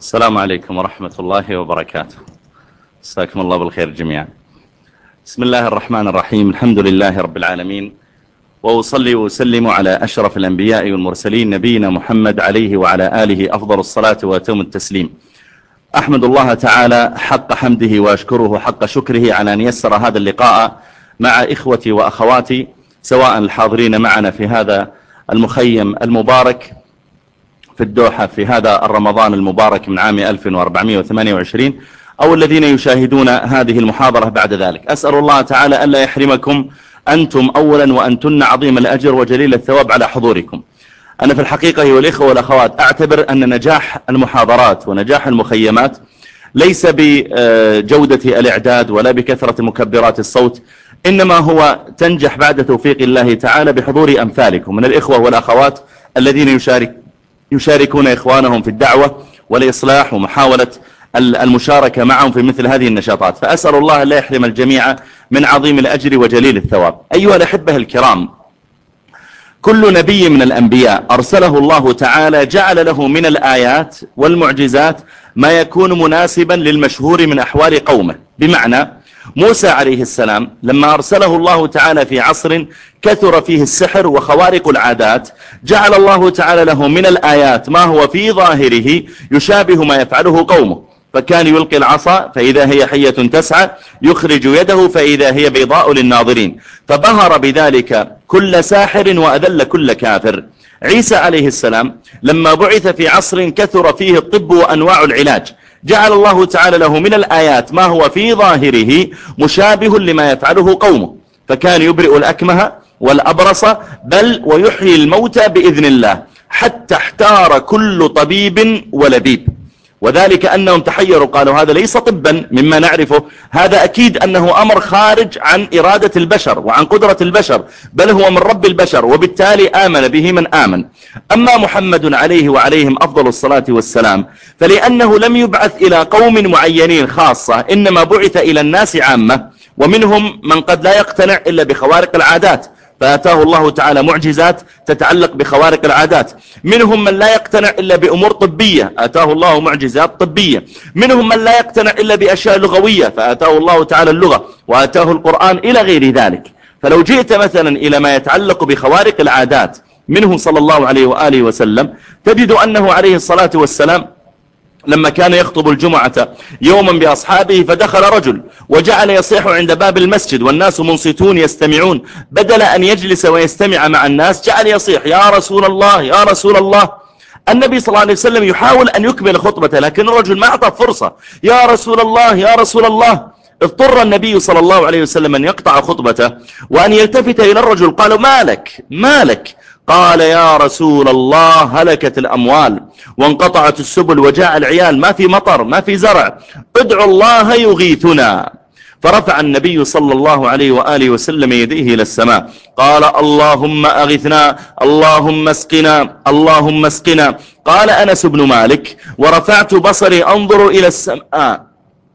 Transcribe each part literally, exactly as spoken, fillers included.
السلام عليكم ورحمة الله وبركاته. مساكم الله بالخير جميعا. بسم الله الرحمن الرحيم. الحمد لله رب العالمين، وأصلي وأسلم على أشرف الأنبياء والمرسلين نبينا محمد عليه وعلى آله أفضل الصلاة وأتم التسليم. أحمد الله تعالى حق حمده وأشكره حق شكره على أن يسر هذا اللقاء مع إخوتي وأخواتي، سواء الحاضرين معنا في هذا المخيم المبارك في الدوحة في هذا الرمضان المبارك من عام ألف وأربعمائة وثمانية وعشرين، أو الذين يشاهدون هذه المحاضرة بعد ذلك. أسأل الله تعالى ألا يحرمكم أنتم أولا وأنتن عظيم الأجر وجليل الثواب على حضوركم. أنا في الحقيقة والإخوة والأخوات أعتبر أن نجاح المحاضرات ونجاح المخيمات ليس بجودة الإعداد ولا بكثرة مكبرات الصوت، إنما هو تنجح بعد توفيق الله تعالى بحضور أمثالكم من الإخوة والأخوات الذين يشارك يشاركون إخوانهم في الدعوة والإصلاح ومحاولة المشاركة معهم في مثل هذه النشاطات. فأسأل الله لا يحرم الجميع من عظيم الأجر وجليل الثواب. أيها الأحبة الكرام، كل نبي من الأنبياء أرسله الله تعالى جعل له من الآيات والمعجزات ما يكون مناسبا للمشهور من أحوال قومه. بمعنى موسى عليه السلام لما أرسله الله تعالى في عصر كثر فيه السحر وخوارق العادات، جعل الله تعالى له من الآيات ما هو في ظاهره يشابه ما يفعله قومه، فكان يلقي العصا فإذا هي حية تسعى، يخرج يده فإذا هي بيضاء للناظرين، فبهر بذلك كل ساحر وأذل كل كافر. عيسى عليه السلام لما بعث في عصر كثر فيه الطب وأنواع العلاج، جعل الله تعالى له من الآيات ما هو في ظاهره مشابه لما يفعله قومه، فكان يبرئ الأكمه والأبرص بل ويحيي الموتى بإذن الله، حتى احتار كل طبيب ولبيب، وذلك أنهم تحيروا قالوا هذا ليس طبا مما نعرفه، هذا أكيد أنه أمر خارج عن إرادة البشر وعن قدرة البشر، بل هو من رب البشر، وبالتالي آمن به من آمن. أما محمد عليه وعليهم أفضل الصلاة والسلام فلأنه لم يبعث إلى قوم معينين خاصة، إنما بعث إلى الناس عامة، ومنهم من قد لا يقتنع إلا بخوارق العادات فأتاه الله تعالى معجزات تتعلق بخوارق العادات، منهم من لا يقتنع إلا بأمور طبية أتاه الله معجزات طبية، منهم من لا يقتنع إلا بأشياء لغوية فأتاه الله تعالى اللغة وأتاه القرآن إلى غير ذلك. فلو جئت مثلا إلى ما يتعلق بخوارق العادات منه صلى الله عليه وآله وسلم، تجد أنه عليه الصلاة والسلام لما كان يخطب الجمعة يوما بأصحابه فدخل رجل وجعل يصيح عند باب المسجد والناس منصتون يستمعون، بدل أن يجلس ويستمع مع الناس جعل يصيح يا رسول الله يا رسول الله. النبي صلى الله عليه وسلم يحاول أن يكمل خطبته لكن الرجل ما أعطى فرصة، يا رسول الله يا رسول الله. اضطر النبي صلى الله عليه وسلم أن يقطع خطبته وأن يلتفت إلى الرجل، قالوا مالك مالك؟ قال يا رسول الله هلكت الأموال وانقطعت السبل وجاء العيال، ما في مطر ما في زرع، ادعوا الله يغيثنا. فرفع النبي صلى الله عليه وآله وسلم يديه إلى السماء قال اللهم أغثنا اللهم اسقنا اللهم اسقنا. قال أنس بن مالك ورفعت بصري أنظر إلى السماء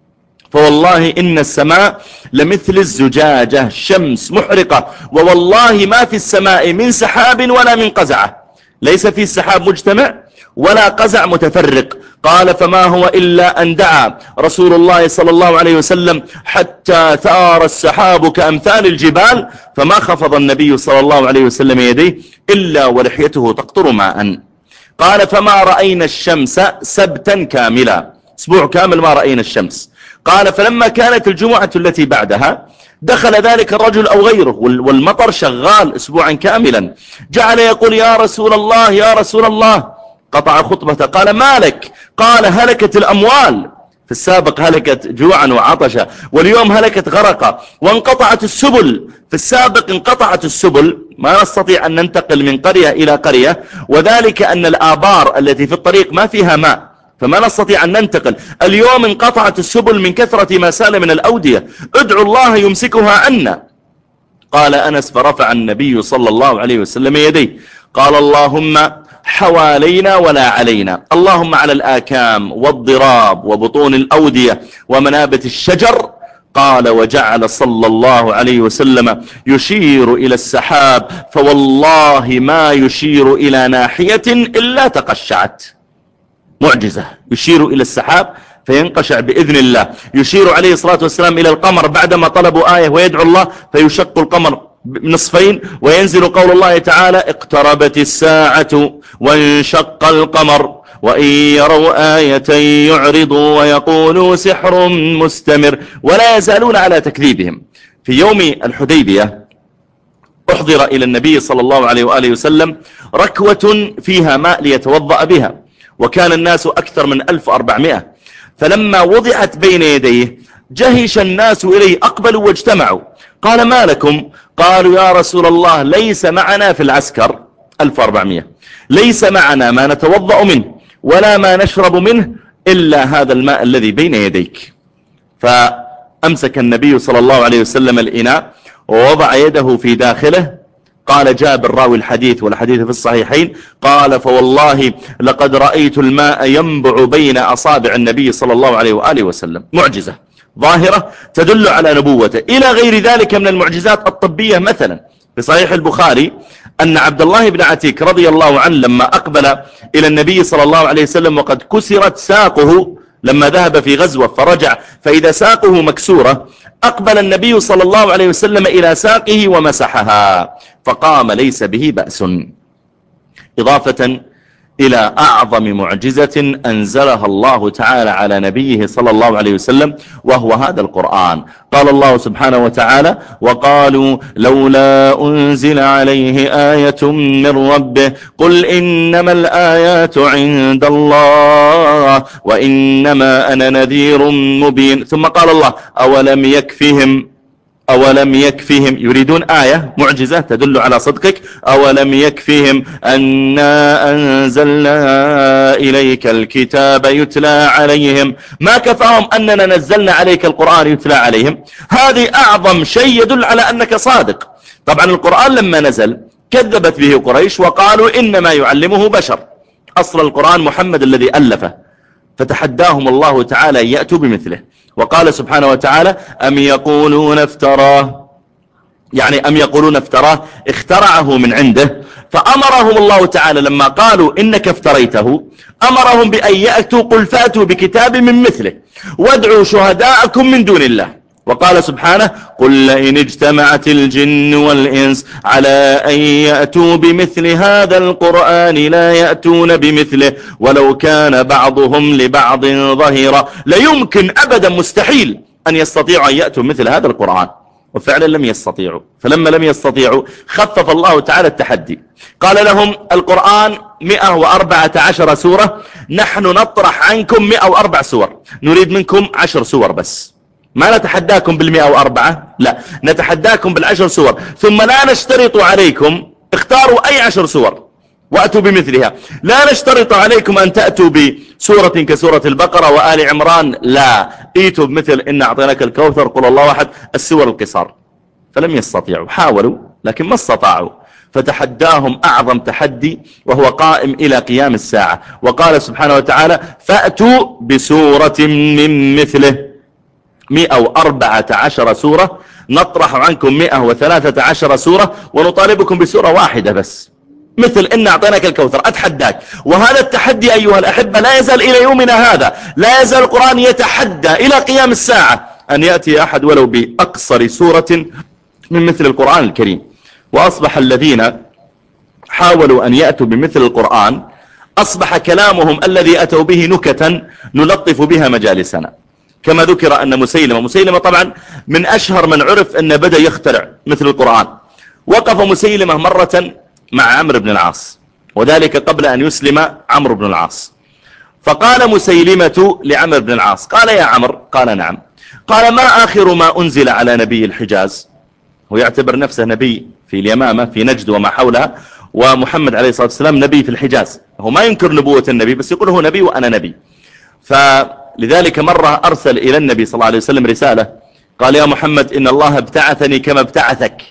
فوالله إن السماء لمثل الزجاجة شمس محرقة، ووالله ما في السماء من سحاب ولا من قزعة، ليس في السحاب مجتمع ولا قزع متفرق. قال فما هو إلا أن دعا رسول الله صلى الله عليه وسلم حتى ثار السحاب كأمثال الجبال، فما خفض النبي صلى الله عليه وسلم يديه إلا ولحيته تقطر ماء. قال فما رأينا الشمس سبتا كاملا، أسبوع كامل ما رأينا الشمس. قال فلما كانت الجمعة التي بعدها دخل ذلك الرجل أو غيره والمطر شغال أسبوعا كاملا، جعل يقول يا رسول الله يا رسول الله. قطع خطبته قال مالك؟ قال هلكت الأموال، في السابق هلكت جوعا وعطشا، واليوم هلكت غرقا، وانقطعت السبل، في السابق انقطعت السبل ما نستطيع أن ننتقل من قرية إلى قرية، وذلك أن الآبار التي في الطريق ما فيها ماء فما نستطيع أن ننتقل. اليوم انقطعت السبل من كثرة ما سال من الأودية، ادعوا الله يمسكها عنا. قال أنس فرفع النبي صلى الله عليه وسلم يديه قال اللهم حوالينا ولا علينا، اللهم على الآكام والضراب وبطون الأودية ومنابت الشجر. قال وجعل صلى الله عليه وسلم يشير إلى السحاب فوالله ما يشير إلى ناحية إلا تقشعت. معجزة، يشير إلى السحاب فينقشع بإذن الله، يشير عليه الصلاة والسلام إلى القمر بعدما طلبوا آية ويدعو الله فيشق القمر نصفين، وينزل قول الله تعالى اقتربت الساعة وانشق القمر وإن يروا آية يعرضوا ويقولوا سحر مستمر، ولا يزالون على تكذيبهم. في يوم الحديبية أحضر إلى النبي صلى الله عليه وآله وسلم ركوة فيها ماء ليتوضأ بها، وكان الناس أكثر من ألف وأربعمائة، فلما وضعت بين يديه جهش الناس إليه، أقبلوا واجتمعوا. قال ما لكم؟ قالوا يا رسول الله ليس معنا في العسكر ألف وأربعمائة، ليس معنا ما نتوضأ منه ولا ما نشرب منه إلا هذا الماء الذي بين يديك. فأمسك النبي صلى الله عليه وسلم الإناء ووضع يده في داخله. قال جابر راوي الحديث والحديث في الصحيحين قال فوالله لقد رأيت الماء ينبع بين أصابع النبي صلى الله عليه وآله وسلم. معجزة ظاهرة تدل على نبوته. إلى غير ذلك من المعجزات الطبية، مثلا في صحيح البخاري أن عبد الله بن عتيك رضي الله عنه لما أقبل إلى النبي صلى الله عليه وسلم وقد كسرت ساقه لما ذهب في غزوة فرجع فإذا ساقه مكسورة، أقبل النبي صلى الله عليه وسلم إلى ساقه ومسحها فقام ليس به بأس، إضافة إلى أعظم معجزة أنزلها الله تعالى على نبيه صلى الله عليه وسلم وهو هذا القرآن. قال الله سبحانه وتعالى وقالوا لولا أنزل عليه آية من ربه قل إنما الآيات عند الله وإنما أنا نذير مبين. ثم قال الله أولم يكفهم أولم يكفهم، يريدون آية معجزة تدل على صدقك، أولم يكفهم أنا أنزلنا إليك الكتاب يتلى عليهم، ما كفاهم أننا نزلنا عليك القرآن يتلى عليهم. هذه أعظم شيء يدل على أنك صادق. طبعا القرآن لما نزل كذبت به قريش وقالوا إنما يعلمه بشر، أصل القرآن محمد الذي ألفه، فتحداهم الله تعالى أن يأتوا بمثله. وقال سبحانه وتعالى أم يقولون افتراه، يعني أم يقولون افتراه اخترعه من عنده، فأمرهم الله تعالى لما قالوا إنك افتريته أمرهم بأن يأتوا قل فأتوا بكتاب من مثله وادعوا شهداءكم من دون الله. وقال سبحانه قل لئن اجتمعت الجن والإنس على أن يأتوا بمثل هذا القرآن لا يأتون بمثله ولو كان بعضهم لبعض ظهيرا. لا يمكن أبدا مستحيل أن يستطيعوا أن يأتوا مثل هذا القرآن، وفعلا لم يستطيعوا. فلما لم يستطيعوا خفف الله تعالى التحدي، قال لهم القرآن مئة وأربعة عشر سورة، نحن نطرح عنكم مئة وأربع سور، نريد منكم عشر سور بس، ما نتحداكم بالمئة وأربعة، لا نتحداكم بالعشر سور، ثم لا نشترط عليكم اختاروا أي عشر سور وأتوا بمثلها، لا نشترط عليكم أن تأتوا بسورة كسورة البقرة وآل عمران، لا ايتوا بمثل إن أعطيناك الكوثر قل الله أحد، السور القصار. فلم يستطيعوا، حاولوا لكن ما استطاعوا، فتحداهم أعظم تحدي وهو قائم إلى قيام الساعة. وقال سبحانه وتعالى فأتوا بسورة من مثله، مئة وأربعة عشر سورة، نطرح عنكم مئة وثلاثة عشر سورة ونطالبكم بسورة واحدة بس، مثل إن أعطيناك الكوثر. أتحداك. وهذا التحدي أيها الأحبة لا يزال إلى يومنا هذا، لا يزال القرآن يتحدى إلى قيام الساعة أن يأتي أحد ولو بأقصر سورة من مثل القرآن الكريم. وأصبح الذين حاولوا أن يأتوا بمثل القرآن أصبح كلامهم الذي أتوا به نكتا نلطف بها مجالسنا، كما ذكر أن مسيلمة مسيلمة طبعا من أشهر من عرف أن بدأ يخترع مثل القرآن. وقف مسيلمة مرة مع عمرو بن العاص، وذلك قبل أن يسلم عمرو بن العاص، فقال مسيلمة لعمرو بن العاص قال يا عمرو، قال نعم، قال ما آخر ما أنزل على نبي الحجاز، هو يعتبر نفسه نبي في اليمامة في نجد وما حولها، ومحمد عليه الصلاة والسلام نبي في الحجاز، هو ما ينكر نبوة النبي بس يقول هو نبي وأنا نبي. فلذلك مرة أرسل إلى النبي صلى الله عليه وسلم رسالة قال يا محمد إن الله ابتعثني كما ابتعثك،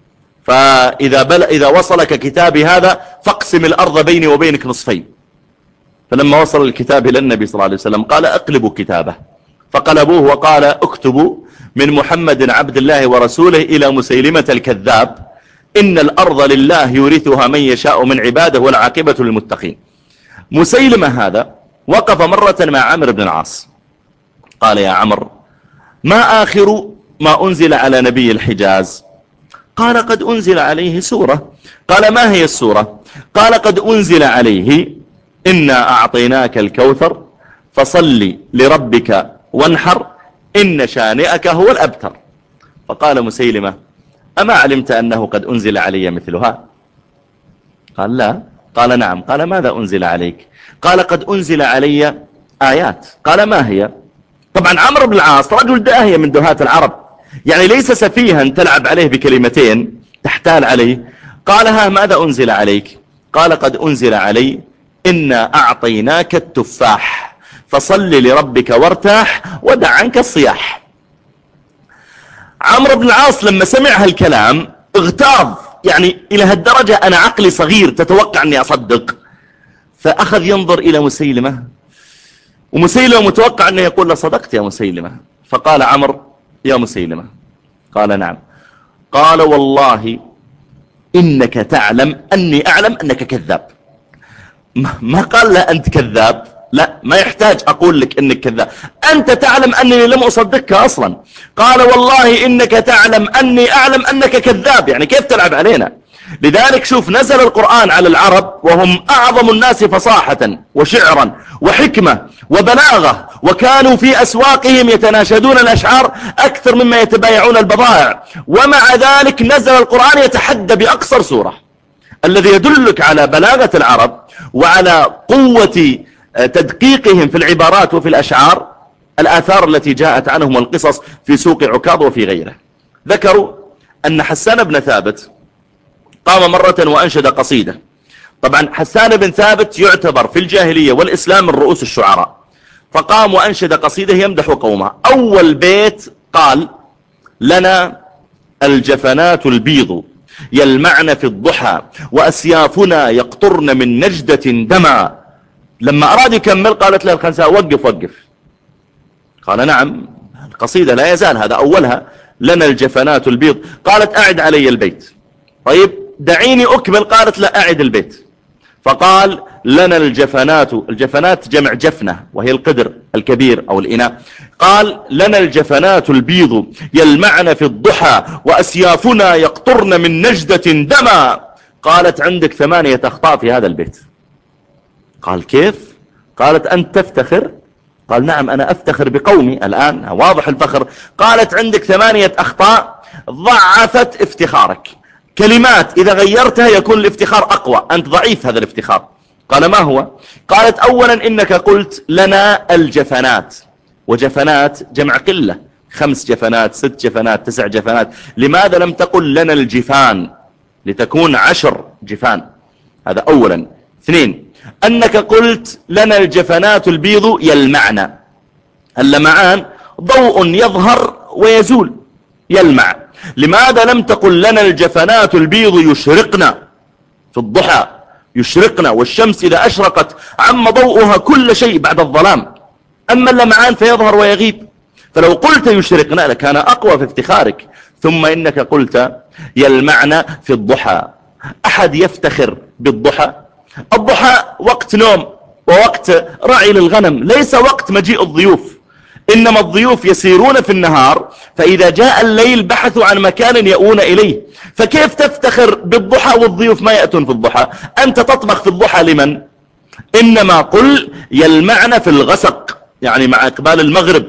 فإذا بل إذا وصلك كتابي هذا فاقسم الأرض بيني وبينك نصفين. فلما وصل الكتاب إلى النبي صلى الله عليه وسلم قال اقلبوا كتابه، فقلبوه وقال اكتبوا من محمد عبد الله ورسوله إلى مسيلمة الكذاب إن الأرض لله يورثها من يشاء من عباده والعاقبة للمتقين. مسيلمة هذا وقف مرة مع عمرو بن العاص قال يا عمرو ما آخر ما أنزل على نبي الحجاز؟ قال قد أنزل عليه سورة. قال ما هي السورة؟ قال قد أنزل عليه إنا أعطيناك الكوثر فصل لربك وانحر إن شانئك هو الأبتر. فقال مسيلمة أما علمت أنه قد أنزل علي مثلها؟ قال لا. قال نعم. قال ماذا أنزل عليك؟ قال قد أنزل علي آيات. قال ما هي؟ طبعا عمرو بن العاص رجل داهية من دهاة العرب، يعني ليس سفيها تلعب عليه بكلمتين تحتال عليه. قال ها ماذا أنزل عليك؟ قال قد أنزل علي إنا أعطيناك التفاح فصل لربك وارتاح ودع عنك الصياح. عمرو بن العاص لما سمع هالكلام اغتاظ، يعني إلى هالدرجة أنا عقلي صغير تتوقع أني أصدق. فأخذ ينظر إلى مسيلمة، ومسيلمة متوقع أنه يقول له صدقت يا مسيلمة. فقال عمرو يا مسيلمة. قال نعم. قال والله إنك تعلم أني أعلم أنك كذاب. ما قال له أنت كذاب، لا ما يحتاج أقول لك أنك كذاب، أنت تعلم أنني لم أصدقك أصلا. قال والله إنك تعلم أني أعلم أنك كذاب، يعني كيف تلعب علينا؟ لذلك شوف نزل القرآن على العرب وهم أعظم الناس فصاحة وشعرا وحكمة وبلاغة، وكانوا في أسواقهم يتناشدون الأشعار أكثر مما يتبايعون البضائع، ومع ذلك نزل القرآن يتحدى بأقصر سورة. الذي يدلك على بلاغة العرب وعلى قوة تدقيقهم في العبارات وفي الأشعار الآثار التي جاءت عنهم والقصص في سوق عكاظ وفي غيره. ذكروا أن حسان بن ثابت قام مرة وأنشد قصيدة. طبعا حسان بن ثابت يعتبر في الجاهلية والإسلام من رؤوس الشعراء، فقام وأنشد قصيدة يمدح قومه. أول بيت قال لنا الجفنات البيض يلمعن في الضحى وأسيافنا يقطرن من نجدة دما. لما أراد يكمل قالت له الخنساء وقف وقف. قال نعم القصيدة لا يزال هذا أولها لنا الجفنات البيض. قالت أعد علي البيت. طيب دعيني أكمل. قالت لا أعد البيت. فقال لنا الجفنات، الجفنات جمع جفنة وهي القدر الكبير أو الإناء. قال لنا الجفنات البيض يلمعن في الضحى وأسيافنا يقطرن من نجدة دما. قالت عندك ثمانية أخطاء في هذا البيت. قال كيف؟ قالت أنت تفتخر؟ قال نعم أنا أفتخر بقومي الآن واضح الفخر. قالت عندك ثمانية أخطاء ضعفت افتخارك، كلمات إذا غيرتها يكون الافتخار أقوى، أنت ضعيف هذا الافتخار. قال ما هو؟ قالت أولا إنك قلت لنا الجفنات، وجفنات جمع قلة، خمس جفنات ست جفنات تسع جفنات. لماذا لم تقل لنا الجفان لتكون عشر جفان؟ هذا أولا. اثنين أنك قلت لنا الجفنات البيض يلمعن، اللمعان ضوء يظهر ويزول يلمع. لماذا لم تقل لنا الجفنات البيض يشرقنا في الضحى؟ يشرقنا، والشمس إذا أشرقت عم ضوءها كل شيء بعد الظلام، أما اللمعان فيظهر ويغيب. فلو قلت يشرقنا لكان أقوى في افتخارك. ثم إنك قلت يلمعن في الضحى. أحد يفتخر بالضحى؟ الضحى وقت نوم ووقت رعي للغنم، ليس وقت مجيء الضيوف. إنما الضيوف يسيرون في النهار، فإذا جاء الليل بحثوا عن مكان يأون إليه. فكيف تفتخر بالضحى والضيوف ما يأتون في الضحى؟ أنت تطبخ في الضحى لمن؟ إنما قل يلمعن في الغسق، يعني مع إقبال المغرب.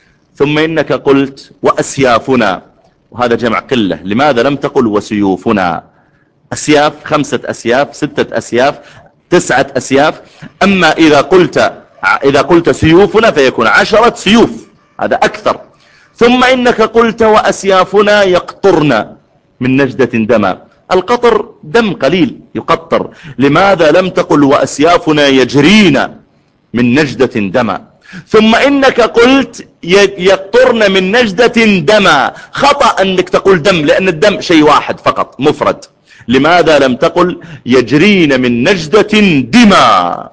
ثم إنك قلت وأسيافنا، وهذا جمع قلة. لماذا لم تقل وسيوفنا؟ أسياف خمسة أسياف ستة أسياف تسعة أسياف. أما إذا قلت إذا قلت سيوفنا فيكون عشرة سيوف، هذا أكثر. ثم إنك قلت وأسيافنا يقطرن من نجدة دما. القطر دم قليل يقطر. لماذا لم تقل وأسيافنا يجرين من نجدة دما؟ ثم إنك قلت يقطرن من نجدة دما. خطأ أنك تقول دم، لأن الدم شيء واحد فقط مفرد. لماذا لم تقل يجرين من نجدة دما؟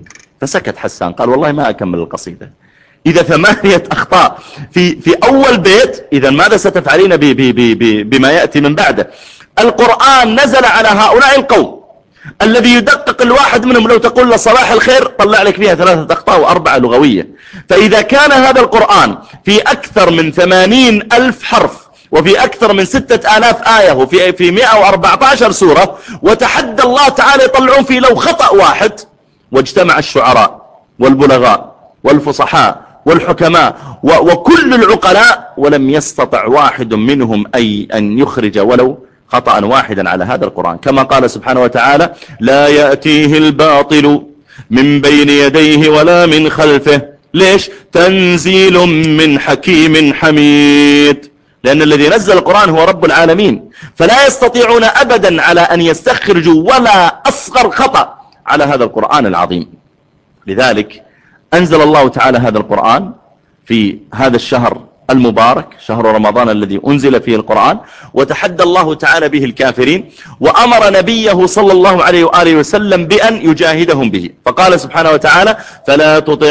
فسكت حسان قال والله ما أكمل القصيدة. إذا ثمانية أخطاء في في أول بيت، إذا ماذا ستفعلين بي بي بي بي بما يأتي من بعده؟ القرآن نزل على هؤلاء القوم الذي يدقق الواحد منهم لو تقول له صباح الخير طلع لك فيها ثلاثة أخطاء وأربعة لغوية. فإذا كان هذا القرآن في أكثر من ثمانين ألف حرف وفي أكثر من ستة آلاف آية وفي في مئة وأربعة عشر سورة، وتحدى الله تعالى يطلعون فيه لو خطأ واحد، واجتمع الشعراء والبلغاء والفصحاء والحكماء وكل العقلاء ولم يستطع واحد منهم أي أن يخرج ولو خطأ واحدا على هذا القرآن. كما قال سبحانه وتعالى: لا يأتيه الباطل من بين يديه ولا من خلفه. ليش؟ تنزيل من حكيم حميد، لأن الذي نزل القرآن هو رب العالمين، فلا يستطيعون أبدا على أن يستخرجوا ولا أصغر خطأ على هذا القرآن العظيم. لذلك أنزل الله تعالى هذا القرآن في هذا الشهر المبارك، شهر رمضان الذي أنزل فيه القرآن، وتحدى الله تعالى به الكافرين، وأمر نبيه صلى الله عليه وآله وسلم بأن يجاهدهم به، فقال سبحانه وتعالى: فلا تطع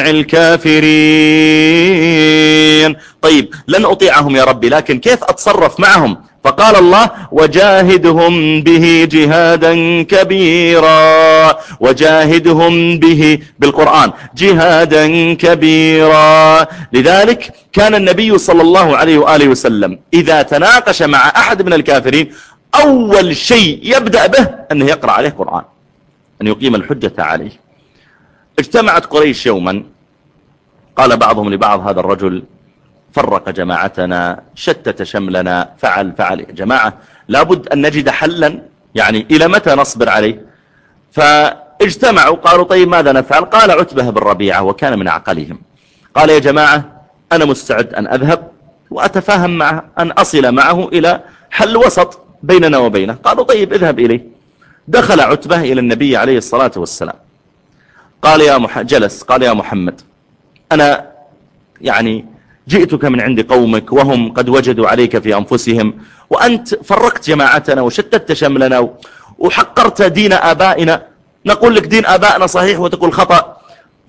الكافرين. طيب لن أطيعهم يا ربي، لكن كيف أتصرف معهم؟ فقال الله: وجاهدهم به جهادا كبيرا. وجاهدهم به بالقرآن جهادا كبيرا. لذلك كان النبي صلى الله عليه وآله وسلم إذا تناقش مع أحد من الكافرين أول شيء يبدأ به أنه يقرأ عليه قرآن، أن يقيم الحجة عليه. اجتمعت قريش يوما، قال بعضهم لبعض: هذا الرجل فرق جماعتنا، شتت شملنا، فعل فعل. يا جماعة لابد أن نجد حلا، يعني إلى متى نصبر عليه؟ فاجتمعوا قالوا: طيب ماذا نفعل؟ قال عتبة بن ربيعة وكان من عقلهم، قال: يا جماعة أنا مستعد أن أذهب وأتفاهم معه، أن أصل معه إلى حل وسط بيننا وبينه. قالوا: طيب اذهب إليه. دخل عتبة إلى النبي عليه الصلاة والسلام، قال يا مح... جلس قال: يا محمد، أنا يعني جئتك من عند قومك وهم قد وجدوا عليك في أنفسهم، وأنت فرقت جماعتنا وشتت شملنا وحقرت دين آبائنا. نقول لك دين آبائنا صحيح وتقول خطأ،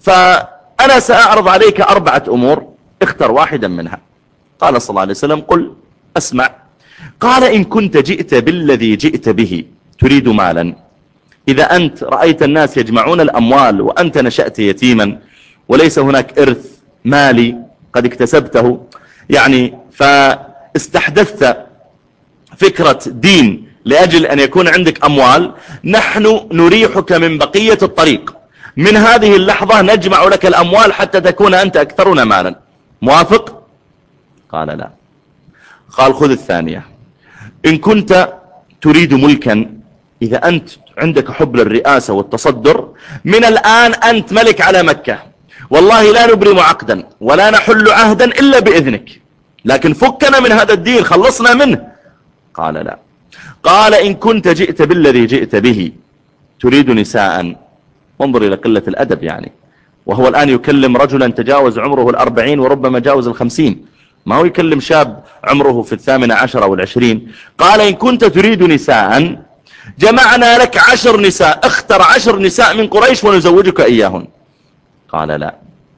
فأنا سأعرض عليك أربعة أمور، اختر واحدا منها. قال صلى الله عليه وسلم: قل أسمع. قال: إن كنت جئت بالذي جئت به تريد مالا، إذا أنت رأيت الناس يجمعون الأموال وأنت نشأت يتيما وليس هناك إرث مالي قد اكتسبته، يعني فاستحدثت فكرة دين لأجل أن يكون عندك أموال، نحن نريحك من بقية الطريق، من هذه اللحظة نجمع لك الأموال حتى تكون أنت أكثرنا مالا. موافق؟ قال لا. قال: خذ الثانية. إن كنت تريد ملكا، إذا أنت عندك حب للرئاسة والتصدر، من الآن أنت ملك على مكة، والله لا نبرم عقدا ولا نحل عهدا إلا بإذنك، لكن فكنا من هذا الدين، خلصنا منه. قال لا. قال: إن كنت جئت بالذي جئت به تريد نساء، انظر إلى قلة الأدب يعني، وهو الآن يكلم رجلا تجاوز عمره الأربعين وربما جاوز الخمسين، ما هو يكلم شاب عمره في الثامنة عشر أو العشرين. قال: إن كنت تريد نساء جمعنا لك عشر نساء، اختر عشر نساء من قريش ونزوجك إياهن. قال لا.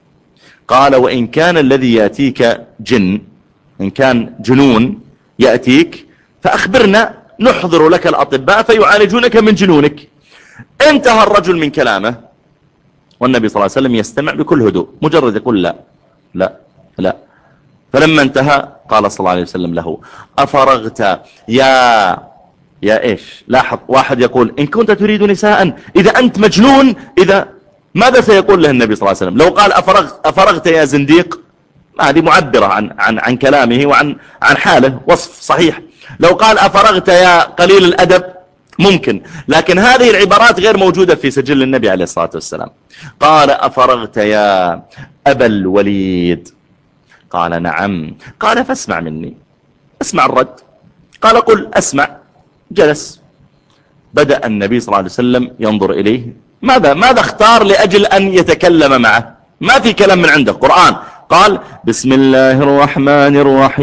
قال: وإن كان الذي يأتيك جن، إن كان جنون يأتيك فأخبرنا نحضر لك الأطباء فيعالجونك من جنونك. انتهى الرجل من كلامه، والنبي صلى الله عليه وسلم يستمع بكل هدوء، مجرد يقول لا لا لا. فلما انتهى قال صلى الله عليه وسلم له: أفرغت يا يا إيش؟ لاحظ، واحد يقول إن كنت تريد نساء، إذا أنت مجنون، إذا ماذا سيقول له النبي صلى الله عليه وسلم؟ لو قال أفرغت, أفرغت يا زنديق، هذه معبرة عن, عن, عن كلامه وعن عن حاله، وصف صحيح. لو قال أفرغت يا قليل الأدب ممكن، لكن هذه العبارات غير موجودة في سجل النبي عليه الصلاة والسلام. قال: أفرغت يا أبا الوليد؟ قال: نعم. قال: فاسمع مني، اسمع الرد. قال: قل أسمع. جلس، بدأ النبي صلى الله عليه وسلم ينظر إليه، ماذا ماذا اختار لأجل أن يتكلم معه؟ ما في كلام من عنده، قرآن، قال بسم الله الرحمن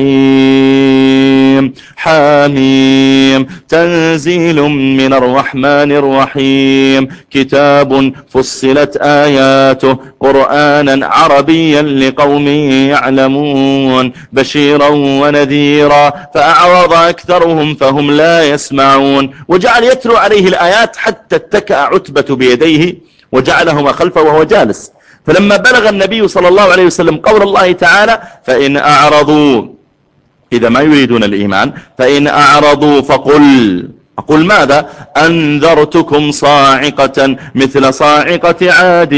الرحيم حميم تنزيل من الرحمن الرحيم كتاب فصلت آياته قرآنا عربيا لقوم يعلمون بشيرا ونذيرا فأعرض أكثرهم فهم لا يسمعون. وجعل يتلو عليه الآيات حتى اتكأ عتبة بيديه وجعلهما خلفه وهو جالس. فلما بلغ النبي صلى الله عليه وسلم قول الله تعالى فإن أعرضوا، إذا ما يريدون الإيمان، فإن أعرضوا فقل، أقول ماذا؟ أنذرتكم صاعقة مثل صاعقة عاد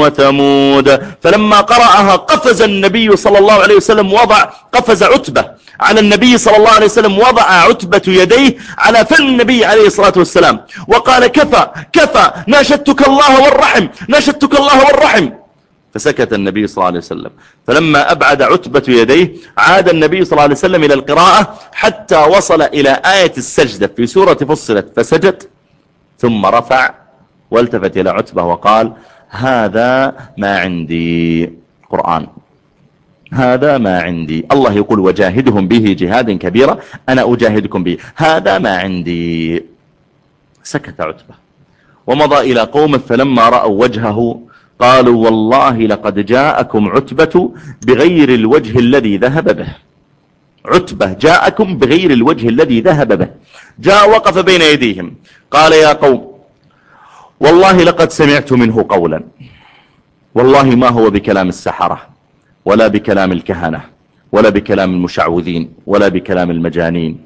وثمود. فلما قرأها قفز النبي صلى الله عليه وسلم وضع قفز عتبة على النبي صلى الله عليه وسلم، وضع عتبة يديه على فم النبي عليه الصلاة والسلام وقال كفى كفى ناشدتك الله والرحم ناشدتك الله والرحم. فسكت النبي صلى الله عليه وسلم. فلما أبعد عتبة يديه عاد النبي صلى الله عليه وسلم إلى القراءة حتى وصل إلى آية السجدة في سورة فصلت فسجد، ثم رفع والتفت إلى عتبة وقال هذا ما عندي قرآن، هذا ما عندي. الله يقول وجاهدهم به جهادا كبيرا، أنا أجاهدكم به، هذا ما عندي. سكت عتبة ومضى إلى قومه، فلما رأوا وجهه قالوا والله لقد جاءكم عتبة بغير الوجه الذي ذهب به. عتبة جاءكم بغير الوجه الذي ذهب به. جاء وقف بين يديهم قال يا قوم والله لقد سمعت منه قولا، والله ما هو بكلام السحرة ولا بكلام الكهنة ولا بكلام المشعوذين ولا بكلام المجانين،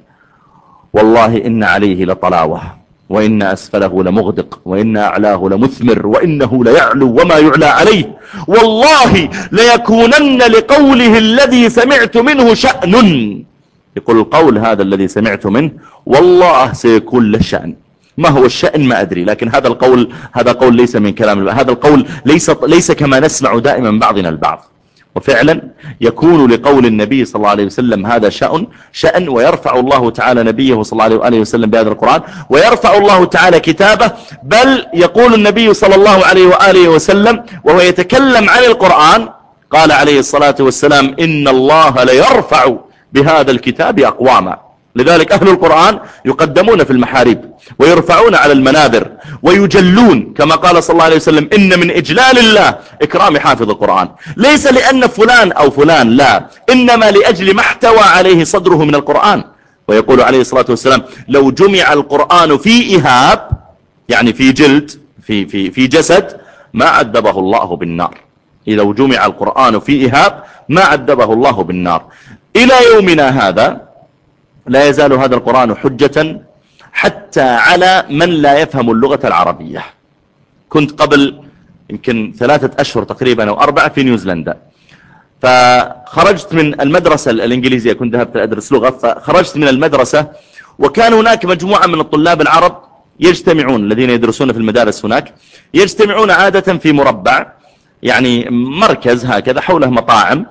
والله إن عليه لطلاوة وإن أسفله لمغدق وإن أعلاه لمثمر وإنه ليعلو وما يعلى عليه، والله ليكونن لقوله الذي سمعت منه شأن. يقول القول هذا الذي سمعت منه والله سيكون له شأن. ما هو الشأن ما أدري، لكن هذا القول هذا قول ليس من كلام، هذا القول ليس ليس كما نسمع دائما بعضنا البعض. وفعلا يكون لقول النبي صلى الله عليه وسلم هذا شأن شأن ويرفع الله تعالى نبيه صلى الله عليه وآله وسلم بهذا القرآن، ويرفع الله تعالى كتابه. بل يقول النبي صلى الله عليه وآله وسلم وهو يتكلم عن القرآن قال عليه الصلاة والسلام إن الله ليرفع بهذا الكتاب أقواما. لذلك أهل القرآن يقدمون في المحاريب ويرفعون على المنابر ويجلون، كما قال صلى الله عليه وسلم إن من إجلال الله إكرام حافظ القرآن، ليس لأن فلان أو فلان، لا، إنما لأجل ما احتوى عليه صدره من القرآن. ويقول عليه الصلاة والسلام لو جمع القرآن في إهاب، يعني في جلد في, في, في جسد، ما عذبه الله بالنار. إذا جمع القرآن في إهاب ما عذبه الله بالنار. إلى يومنا هذا لا يزال هذا القرآن حجة حتى على من لا يفهم اللغة العربية. كنت قبل يمكن ثلاثة أشهر تقريبا أو أربعة في نيوزيلندا، فخرجت من المدرسة الإنجليزية، كنت ذهبت أدرس لغة، فخرجت من المدرسة وكان هناك مجموعة من الطلاب العرب يجتمعون، الذين يدرسون في المدارس هناك يجتمعون عادة في مربع، يعني مركز هكذا حوله مطاعم،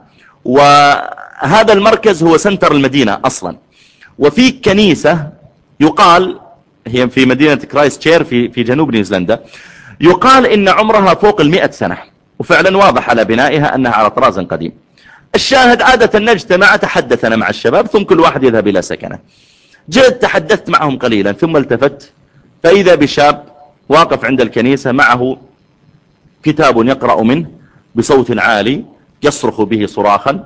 وهذا المركز هو سنتر المدينة أصلا. وفي كنيسة يقال هي في مدينة كرايستشير في في جنوب نيوزيلندا، يقال إن عمرها فوق المئة سنة، وفعلا واضح على بنائها أنها على طراز قديم. الشاهد عادة نجتمع، تحدثنا مع الشباب ثم كل واحد يذهب إلى سكنه. جئت تحدثت معهم قليلا ثم التفت فإذا بشاب واقف عند الكنيسة معه كتاب يقرأ منه بصوت عالي يصرخ به صراخا،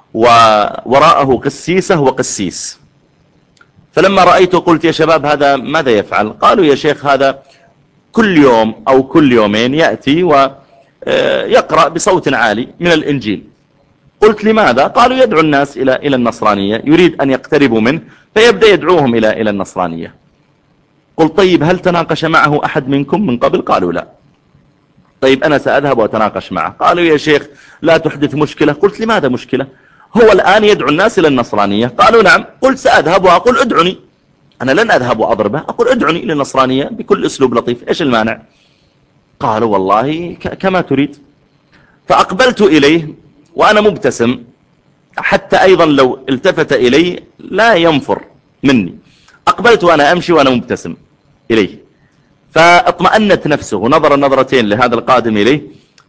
ووراءه قسيسة وقسيس. فلما رأيته قلت يا شباب هذا ماذا يفعل؟ قالوا يا شيخ هذا كل يوم أو كل يومين يأتي ويقرأ بصوت عالي من الإنجيل. قلت لماذا؟ قالوا يدعو الناس إلى إلى النصرانية، يريد أن يقتربوا منه فيبدأ يدعوهم إلى إلى النصرانية. قلت طيب هل تناقش معه أحد منكم من قبل؟ قالوا لا. طيب أنا سأذهب وأتناقش معه. قالوا يا شيخ لا تحدث مشكلة. قلت لماذا مشكلة؟ هو الآن يدعو الناس إلى النصرانية. قالوا نعم. قلت سأذهب وأقول ادعني، أنا لن أذهب وأضربه، أقول ادعني إلى النصرانية بكل أسلوب لطيف، إيش المانع؟ قالوا والله كما تريد. فأقبلت إليه وأنا مبتسم، حتى أيضا لو التفت إلي لا ينفر مني. أقبلت وأنا أمشي وأنا مبتسم إليه، فاطمأنت نفسه ونظر نظرتين لهذا القادم إليه،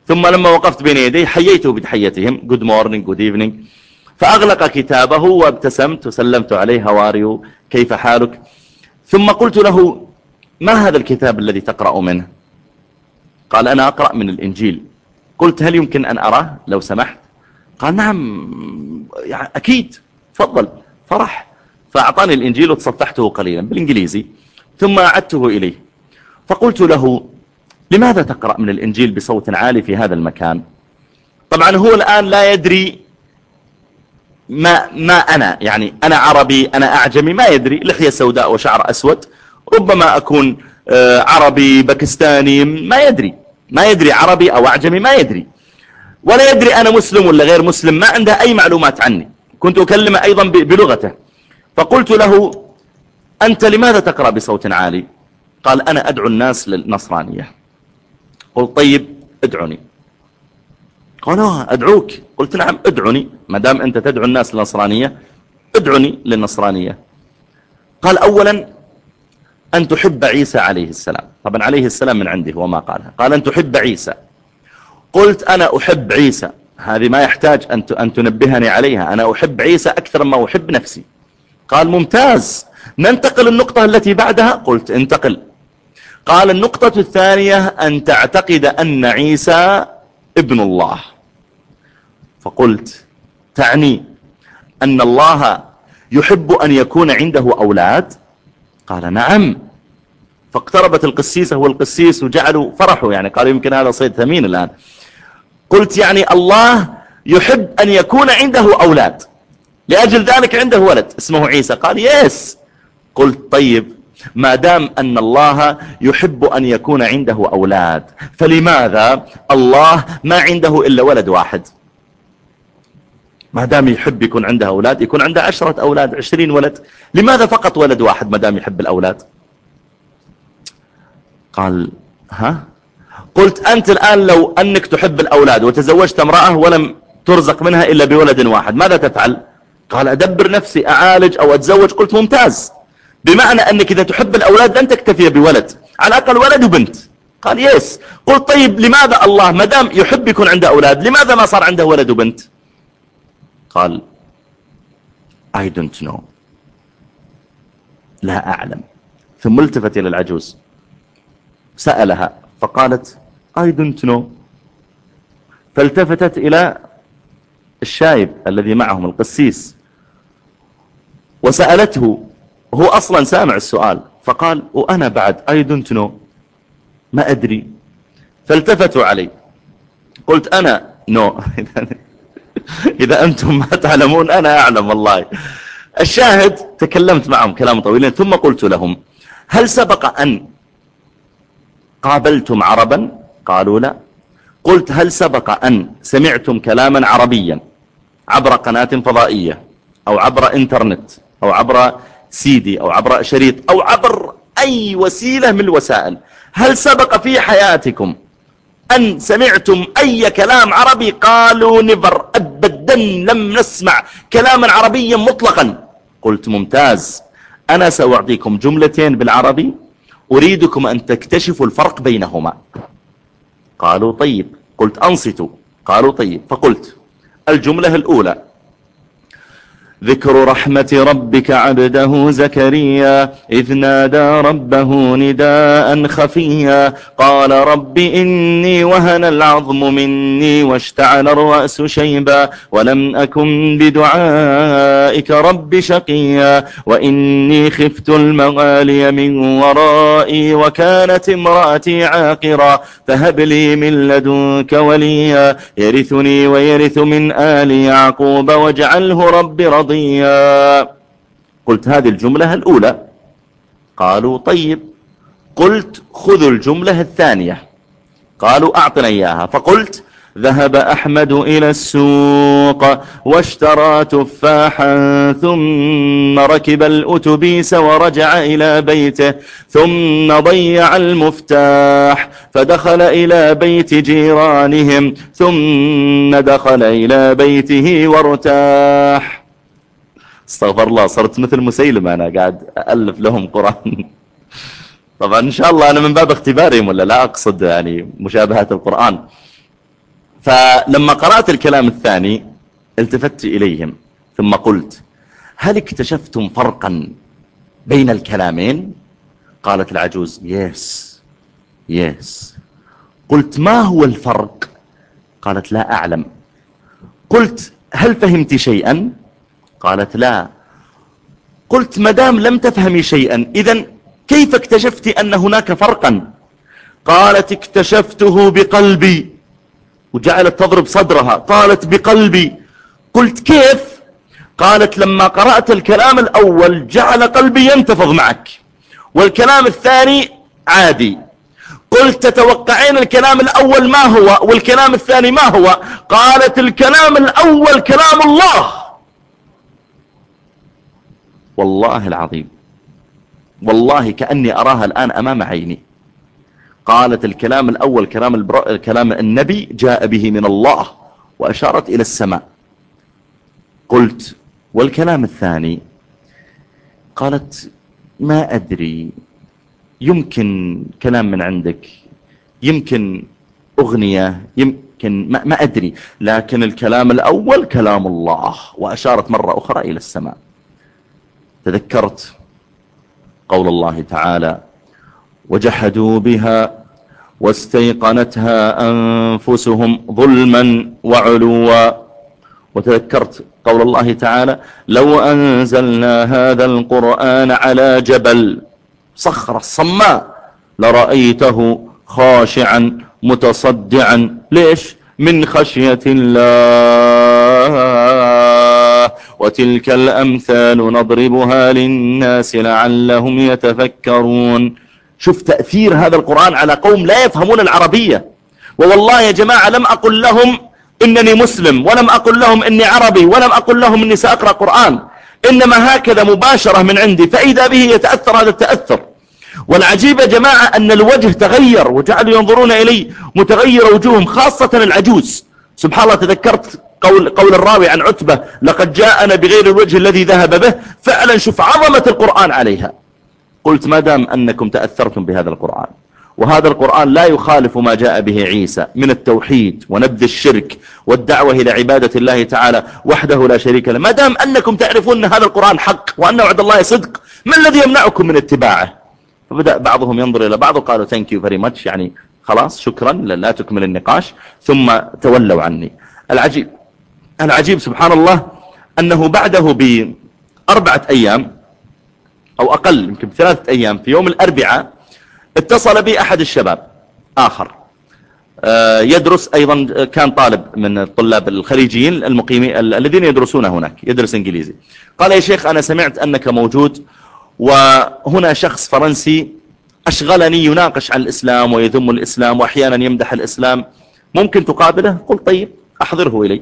ثم لما وقفت بين يديه حييته بتحيتهم good morning good evening، فأغلق كتابه وابتسمت وسلمت عليه how are you كيف حالك. ثم قلت له ما هذا الكتاب الذي تقرأ منه؟ قال أنا أقرأ من الإنجيل. قلت هل يمكن أن أراه لو سمحت؟ قال نعم يعني أكيد تفضل. فرح فأعطاني الإنجيل وتصفحته قليلا بالإنجليزي ثم أعدته إليه، فقلت له لماذا تقرأ من الإنجيل بصوت عالي في هذا المكان؟ طبعا هو الآن لا يدري ما, ما أنا، يعني أنا عربي أنا أعجمي، ما يدري، لحية سوداء وشعر أسود، ربما أكون عربي باكستاني، ما يدري ما يدري عربي أو أعجمي، ما يدري، ولا يدري أنا مسلم ولا غير مسلم، ما عنده أي معلومات عني. كنت أكلمه أيضا بلغته. فقلت له أنت لماذا تقرأ بصوت عالي؟ قال أنا أدعو الناس للنصرانية. قلت طيب ادعني. قال أدعوك. قلت نعم ادعني، ما دام أنت تدعو الناس للنصرانية ادعني للنصرانية. قال أولا أن تحب عيسى عليه السلام، طبعا عليه السلام من عنده وما قالها، قال أن تحب عيسى. قلت أنا أحب عيسى، هذه ما يحتاج أن أن تنبهني عليها، أنا أحب عيسى أكثر ما أحب نفسي. قال ممتاز، ننتقل النقطة التي بعدها. قلت انتقل. قال النقطة الثانية أن تعتقد أن عيسى ابن الله. فقلت تعني أن الله يحب أن يكون عنده أولاد؟ قال نعم. فاقتربت القسيسة والقسيس وجعلوا فرحوا، يعني قالوا يمكن هذا صيد ثمين الآن. قلت يعني الله يحب أن يكون عنده أولاد، لأجل ذلك عنده ولد اسمه عيسى؟ قال يس. قلت طيب ما دام أن الله يحب أن يكون عنده أولاد، فلماذا الله ما عنده إلا ولد واحد؟ ما دام يحب يكون عنده أولاد يكون عنده عشرة أولاد عشرين ولد، لماذا فقط ولد واحد ما دام يحب الأولاد؟ قال ها؟ قلت أنت الآن لو أنك تحب الأولاد وتزوجت امرأة ولم ترزق منها إلا بولد واحد ماذا تفعل؟ قال أدبر نفسي، أعالج أو أتزوج. قلت ممتاز، بمعنى أنك إذا تحب الأولاد لن تكتفي بولد، على الأقل ولد وبنت. قال يس. قلت طيب لماذا الله ما دام يحب يكون عنده أولاد لماذا ما صار عنده ولد وبنت؟ قال I don't know، لا أعلم. ثم التفت إلى العجوز سألها فقالت I don't know. فالتفتت إلى الشايب الذي معهم القسيس وسألته، هو أصلا سامع السؤال، فقال وأنا بعد I don't know، ما أدري. فالتفتوا علي. قلت أنا no إذا أنتم ما تعلمون أنا أعلم والله. الشاهد تكلمت معهم كلام طويل ثم قلت لهم هل سبق أن قابلتم عربا؟ قالوا لا. قلت هل سبق أن سمعتم كلاما عربيا عبر قناة فضائية أو عبر انترنت أو عبر سيدي أو عبر شريط أو عبر أي وسيلة من الوسائل، هل سبق في حياتكم أن سمعتم أي كلام عربي؟ قالوا نفر، أبدا لم نسمع كلاما عربيا مطلقا. قلت ممتاز، أنا سأعطيكم جملتين بالعربي أريدكم أن تكتشفوا الفرق بينهما. قالوا طيب. قلت أنصتوا. قالوا طيب. فقلت الجملة الأولى ذكر رحمة ربك عبده زكريا إذ نادى ربه نداء خفيا قال رب إني وهن العظم مني واشتعل الرأس شيبا ولم أكن بدعائك رب شقيا وإني خفت الموالي من ورائي وكانت امرأتي عاقرا فهب لي من لدنك وليا يرثني ويرث من آل يعقوب واجعله رب رضيا. قلت هذه الجملة الأولى. قالوا طيب. قلت خذوا الجملة الثانية. قالوا أعطنا إياها. فقلت ذهب أحمد إلى السوق واشترى تفاحا ثم ركب الأتوبيس ورجع إلى بيته ثم ضيع المفتاح فدخل إلى بيت جيرانهم ثم دخل إلى بيته وارتاح. استغفر الله، صرت مثل مسيلم أنا قاعد ألف لهم قرآن. طبعا إن شاء الله أنا من باب اختبارهم ولا لا أقصد يعني مشابهة القرآن. فلما قرأت الكلام الثاني التفت إليهم ثم قلت: هل اكتشفتم فرقا بين الكلامين؟ قالت العجوز: يس يس. قلت: ما هو الفرق؟ قالت: لا أعلم. قلت: هل فهمت شيئا؟ قالت: لا. قلت: مدام لم تفهمي شيئا إذن كيف اكتشفت أن هناك فرقا؟ قالت: اكتشفته بقلبي. وجعلت تضرب صدرها، قالت: بقلبي. قلت: كيف؟ قالت: لما قرأت الكلام الأول جعل قلبي ينتفض معك، والكلام الثاني عادي. قلت: تتوقعين الكلام الأول ما هو والكلام الثاني ما هو؟ قالت: الكلام الأول كلام الله. والله العظيم، والله كأني أراها الآن أمام عيني. قالت: الكلام الأول كلام, البر... كلام النبي جاء به من الله، وأشارت إلى السماء. قلت: والكلام الثاني؟ قالت: ما أدري، يمكن كلام من عندك، يمكن أغنية، يمكن ما, ما أدري، لكن الكلام الأول كلام الله. وأشارت مرة أخرى إلى السماء. تذكرت قول الله تعالى: وجحدوا بها واستيقنتها أنفسهم ظلما وعلوا. وتذكرت قول الله تعالى: لو أنزلنا هذا القرآن على جبل، صخرة الصماء، لرأيته خاشعا متصدعا. ليش؟ من خشية الله. وتلك الأمثال نضربها للناس لعلهم يتفكرون. شوف تأثير هذا القرآن على قوم لا يفهمون العربية. ووالله يا جماعة لم أقل لهم إنني مسلم، ولم أقل لهم إني عربي، ولم أقل لهم إني سأقرأ قرآن، إنما هكذا مباشرة من عندي، فإذا به يتأثر هذا التأثر. والعجيب يا جماعة أن الوجه تغير، وجعلوا ينظرون إلي متغير وجوههم، خاصة العجوز. سبحان الله، تذكرت قول, قول الراوي عن عتبة: لقد جاءنا بغير الوجه الذي ذهب به. فعلا شوف عظمة القرآن عليها. قلت: ما دام أنكم تأثرتم بهذا القرآن، وهذا القرآن لا يخالف ما جاء به عيسى من التوحيد ونبذ الشرك والدعوة إلى عبادة الله تعالى وحده لا شريك له، ما دام أنكم تعرفون أن هذا القرآن حق وأن وعد الله صدق، ما الذي يمنعكم من اتباعه؟ فبدأ بعضهم ينظر إلى بعض وقالوا thank you very much، يعني خلاص شكرا، لا تكمل النقاش، ثم تولوا عني. العجيب العجيب سبحان الله أنه بعده بأربعة أيام أو أقل، يمكن بثلاثة أيام، في يوم الأربعاء اتصل بي أحد الشباب آخر يدرس أيضا، كان طالب من الطلاب الخليجيين المقيمين الذين يدرسون هناك، يدرس إنجليزي. قال: يا شيخ أنا سمعت أنك موجود، وهنا شخص فرنسي أشغلني يناقش عن الإسلام ويذم الإسلام وأحيانا يمدح الإسلام، ممكن تقابله؟ قلت: طيب أحضره إلي.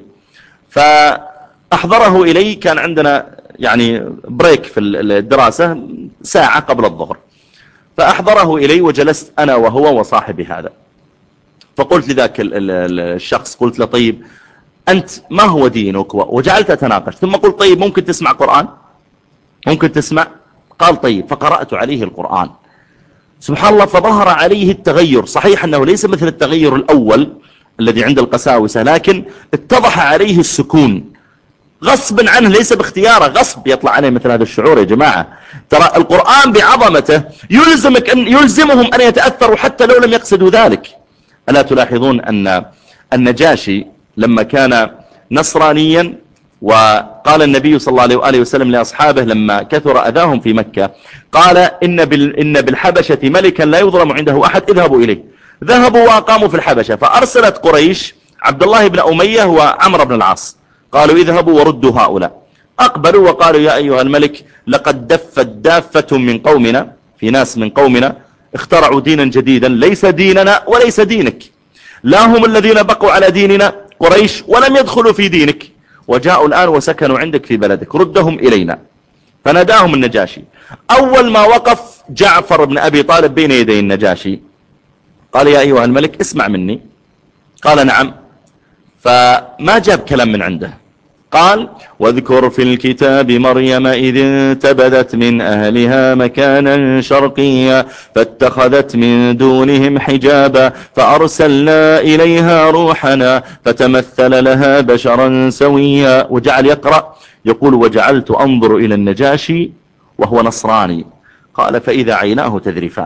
فأحضره إلي، كان عندنا يعني بريك في الدراسة ساعة قبل الظهر، فأحضره إلي وجلست أنا وهو وصاحبي هذا. فقلت لذاك الشخص، قلت له: طيب أنت ما هو دينك؟ وجعلت أتناقش، ثم قلت: طيب ممكن تسمع قرآن؟ ممكن تسمع؟ قال: طيب. فقرأت عليه القرآن. سبحان الله، فظهر عليه التغير. صحيح أنه ليس مثل التغير الأول الذي عند القساوسة، لكن اتضح عليه السكون غصبا عنه، ليس باختياره، غصب يطلع عليه مثل هذا الشعور. يا جماعة ترى القرآن بعظمته يلزمك أن يلزمهم أن يتأثروا حتى لو لم يقصدوا ذلك. ألا تلاحظون أن النجاشي لما كان نصرانيا، وقال النبي صلى الله عليه وآله وسلم لأصحابه لما كثر أذاهم في مكة، قال: إن, بال إن بالحبشة ملكا لا يظلم عنده أحد، اذهبوا إليه. ذهبوا وأقاموا في الحبشة، فأرسلت قريش عبد الله بن أمية وعمر بن العاص، قالوا: اذهبوا وردوا هؤلاء. أقبلوا وقالوا: يا أيها الملك، لقد دفت دافة من قومنا، في ناس من قومنا اخترعوا دينا جديدا ليس ديننا وليس دينك، لا هم الذين بقوا على ديننا قريش ولم يدخلوا في دينك، وجاءوا الآن وسكنوا عندك في بلدك، ردهم إلينا. فناداهم النجاشي. أول ما وقف جعفر بن أبي طالب بين يدي النجاشي، قال: يا أيها الملك اسمع مني. قال: نعم. فما جاب كلام من عنده، قال واذكر في الكتاب مريم إذ انتبذت من أهلها مكانا شرقيا فاتخذت من دونهم حجابا فأرسلنا إليها روحنا فتمثل لها بشرا سويا. وجعل يقرأ يقول وجعلت أنظر إلى النجاشي وهو نصراني قال فإذا عيناه تذرفان.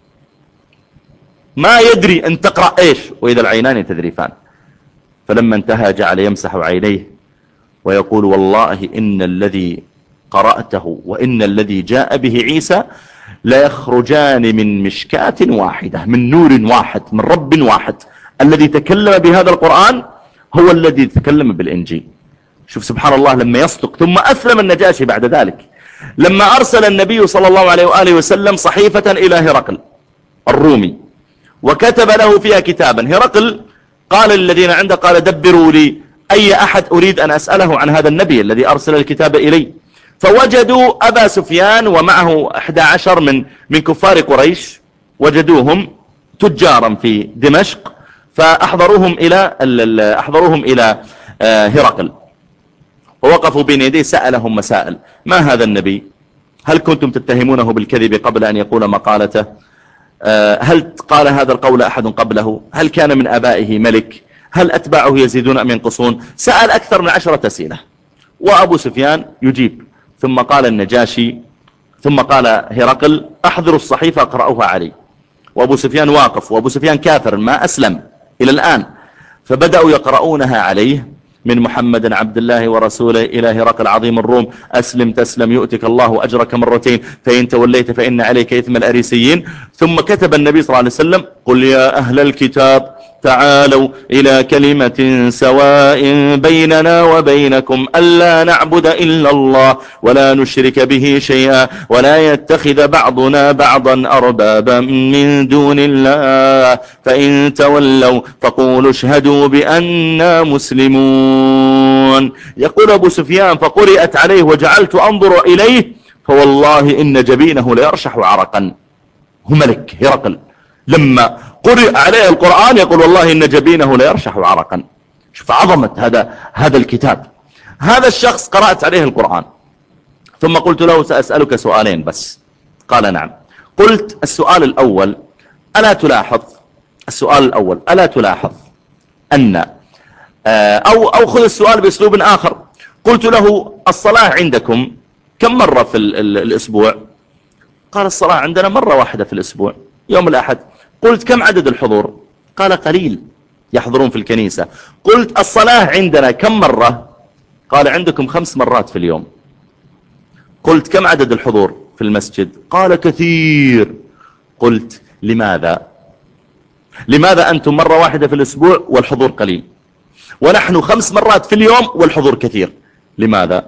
ما يدري أن تقرأ إيش وإذا العينان تذرفان. فلما انتهى جعل يمسح عينيه ويقول والله إن الذي قرأته وإن الذي جاء به عيسى لا يخرجان من مشكاة واحدة من نور واحد من رب واحد. الذي تكلم بهذا القرآن هو الذي تكلم بالإنجيل. شوف سبحان الله لما يصدق. ثم أسلم النجاشي بعد ذلك لما أرسل النبي صلى الله عليه وآله وسلم صحيفة إلى هرقل الرومي وكتب له فيها كتابا. هرقل قال للذين عنده قال دبروا لي أي أحد أريد أن أسأله عن هذا النبي الذي أرسل الكتاب إلي. فوجدوا أبا سفيان ومعه أحد عشر من من كفار قريش وجدوهم تجارا في دمشق فأحضروهم إلى أحضروهم إلى هرقل ووقفوا بين يديه سألهم مسائل. ما هذا النبي؟ هل كنتم تتهمونه بالكذب قبل أن يقول مقالته؟ هل قال هذا القول أحد قبله؟ هل كان من آبائه ملك؟ هل أتباعه يزيدون أم ينقصون؟ سأل أكثر من عشرة أسئلة وأبو سفيان يجيب. ثم قال النجاشي ثم قال هرقل أحضروا الصحيفة أقرأوها علي. وأبو سفيان واقف وأبو سفيان كافر ما أسلم إلى الآن. فبدأوا يقرؤونها عليه من محمد عبد الله ورسوله إلى هرقل عظيم الروم أسلم تسلم يؤتك الله أجرك مرتين فإن توليت فإن عليك إثم الأريسيين. ثم كتب النبي صلى الله عليه وسلم قل يا أهل الكتاب تعالوا إلى كلمة سواء بيننا وبينكم ألا نعبد إلا الله ولا نشرك به شيئا ولا يتخذ بعضنا بعضا أربابا من دون الله فإن تولوا فقولوا اشهدوا بأننا مسلمون. يقول أبو سفيان فقرئت عليه وجعلت أنظر إليه فوالله إن جبينه ليرشح عرقا. هو ملك هرقل لما قرئ عليه القرآن يقول والله إن جبينه ليرشح عرقا. شوف عظمة هذا هذا الكتاب. هذا الشخص قرأت عليه القرآن ثم قلت له سأسألك سؤالين بس. قال نعم. قلت السؤال الأول ألا تلاحظ السؤال الأول ألا تلاحظ أن أو, أو خذ السؤال بأسلوب آخر. قلت له الصلاة عندكم كم مرة في الأسبوع؟ قال الصلاة عندنا مرة واحدة في الأسبوع يوم الأحد. قلت كم عدد الحضور؟ قال قليل يحضرون في الكنيسة. قلت الصلاة عندنا كم مرة؟ قال عندكم خمس مرات في اليوم. قلت كم عدد الحضور في المسجد؟ قال كثير. قلت لماذا لماذا أنتم مرة واحدة في الأسبوع والحضور قليل ونحن خمس مرات في اليوم والحضور كثير لماذا؟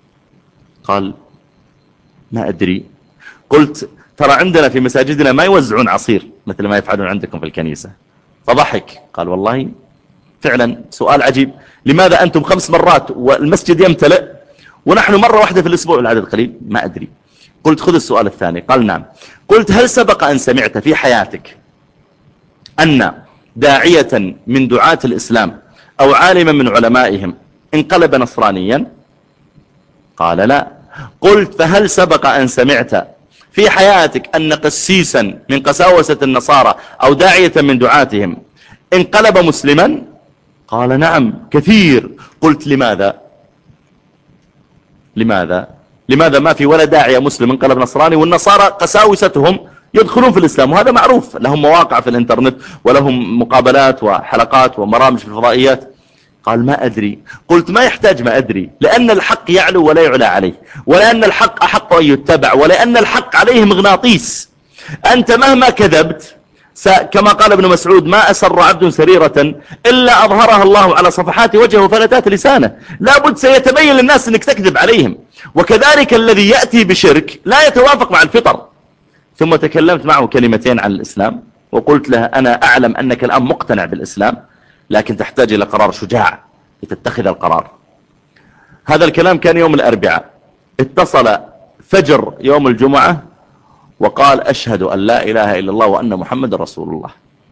قال ما أدري. قلت ترى عندنا في مساجدنا ما يوزعون عصير مثل ما يفعلون عندكم في الكنيسة. فضحك قال والله فعلا سؤال عجيب لماذا أنتم خمس مرات والمسجد يمتلئ ونحن مرة واحدة في الأسبوع والعدد قليل؟ ما أدري. قلت خذ السؤال الثاني. قال نعم. قلت هل سبق أن سمعت في حياتك أن داعية من دعاة الإسلام أو عالما من علمائهم انقلب نصرانيا؟ قال لا. قلت فهل سبق أن سمعت في حياتك أن قسيسا من قساوسة النصارى أو داعية من دعاتهم انقلب مسلما؟ قال نعم كثير. قلت لماذا لماذا لماذا ما في ولا داعية مسلم انقلب نصراني والنصارى قساوستهم يدخلون في الإسلام وهذا معروف لهم مواقع في الانترنت ولهم مقابلات وحلقات وبرامج في الفضائيات؟ قال ما أدري. قلت ما يحتاج ما أدري لأن الحق يعلو ولا يعلى عليه ولأن الحق أحق أن يتبع ولأن الحق عليه مغناطيس. أنت مهما كذبت كما قال ابن مسعود ما أسر عبد سريرة إلا أظهرها الله على صفحات وجهه وفلتات لسانه. لابد سيتبين للناس أنك تكذب عليهم. وكذلك الذي يأتي بشرك لا يتوافق مع الفطر. ثم تكلمت معه كلمتين عن الإسلام وقلت له أنا أعلم أنك الآن مقتنع بالإسلام لكن تحتاج إلى قرار شجاع لتتخذ القرار. هذا الكلام كان يوم الأربعاء. اتصل فجر يوم الجمعة وقال أشهد أن لا إله إلا الله وأن محمد رسول الله.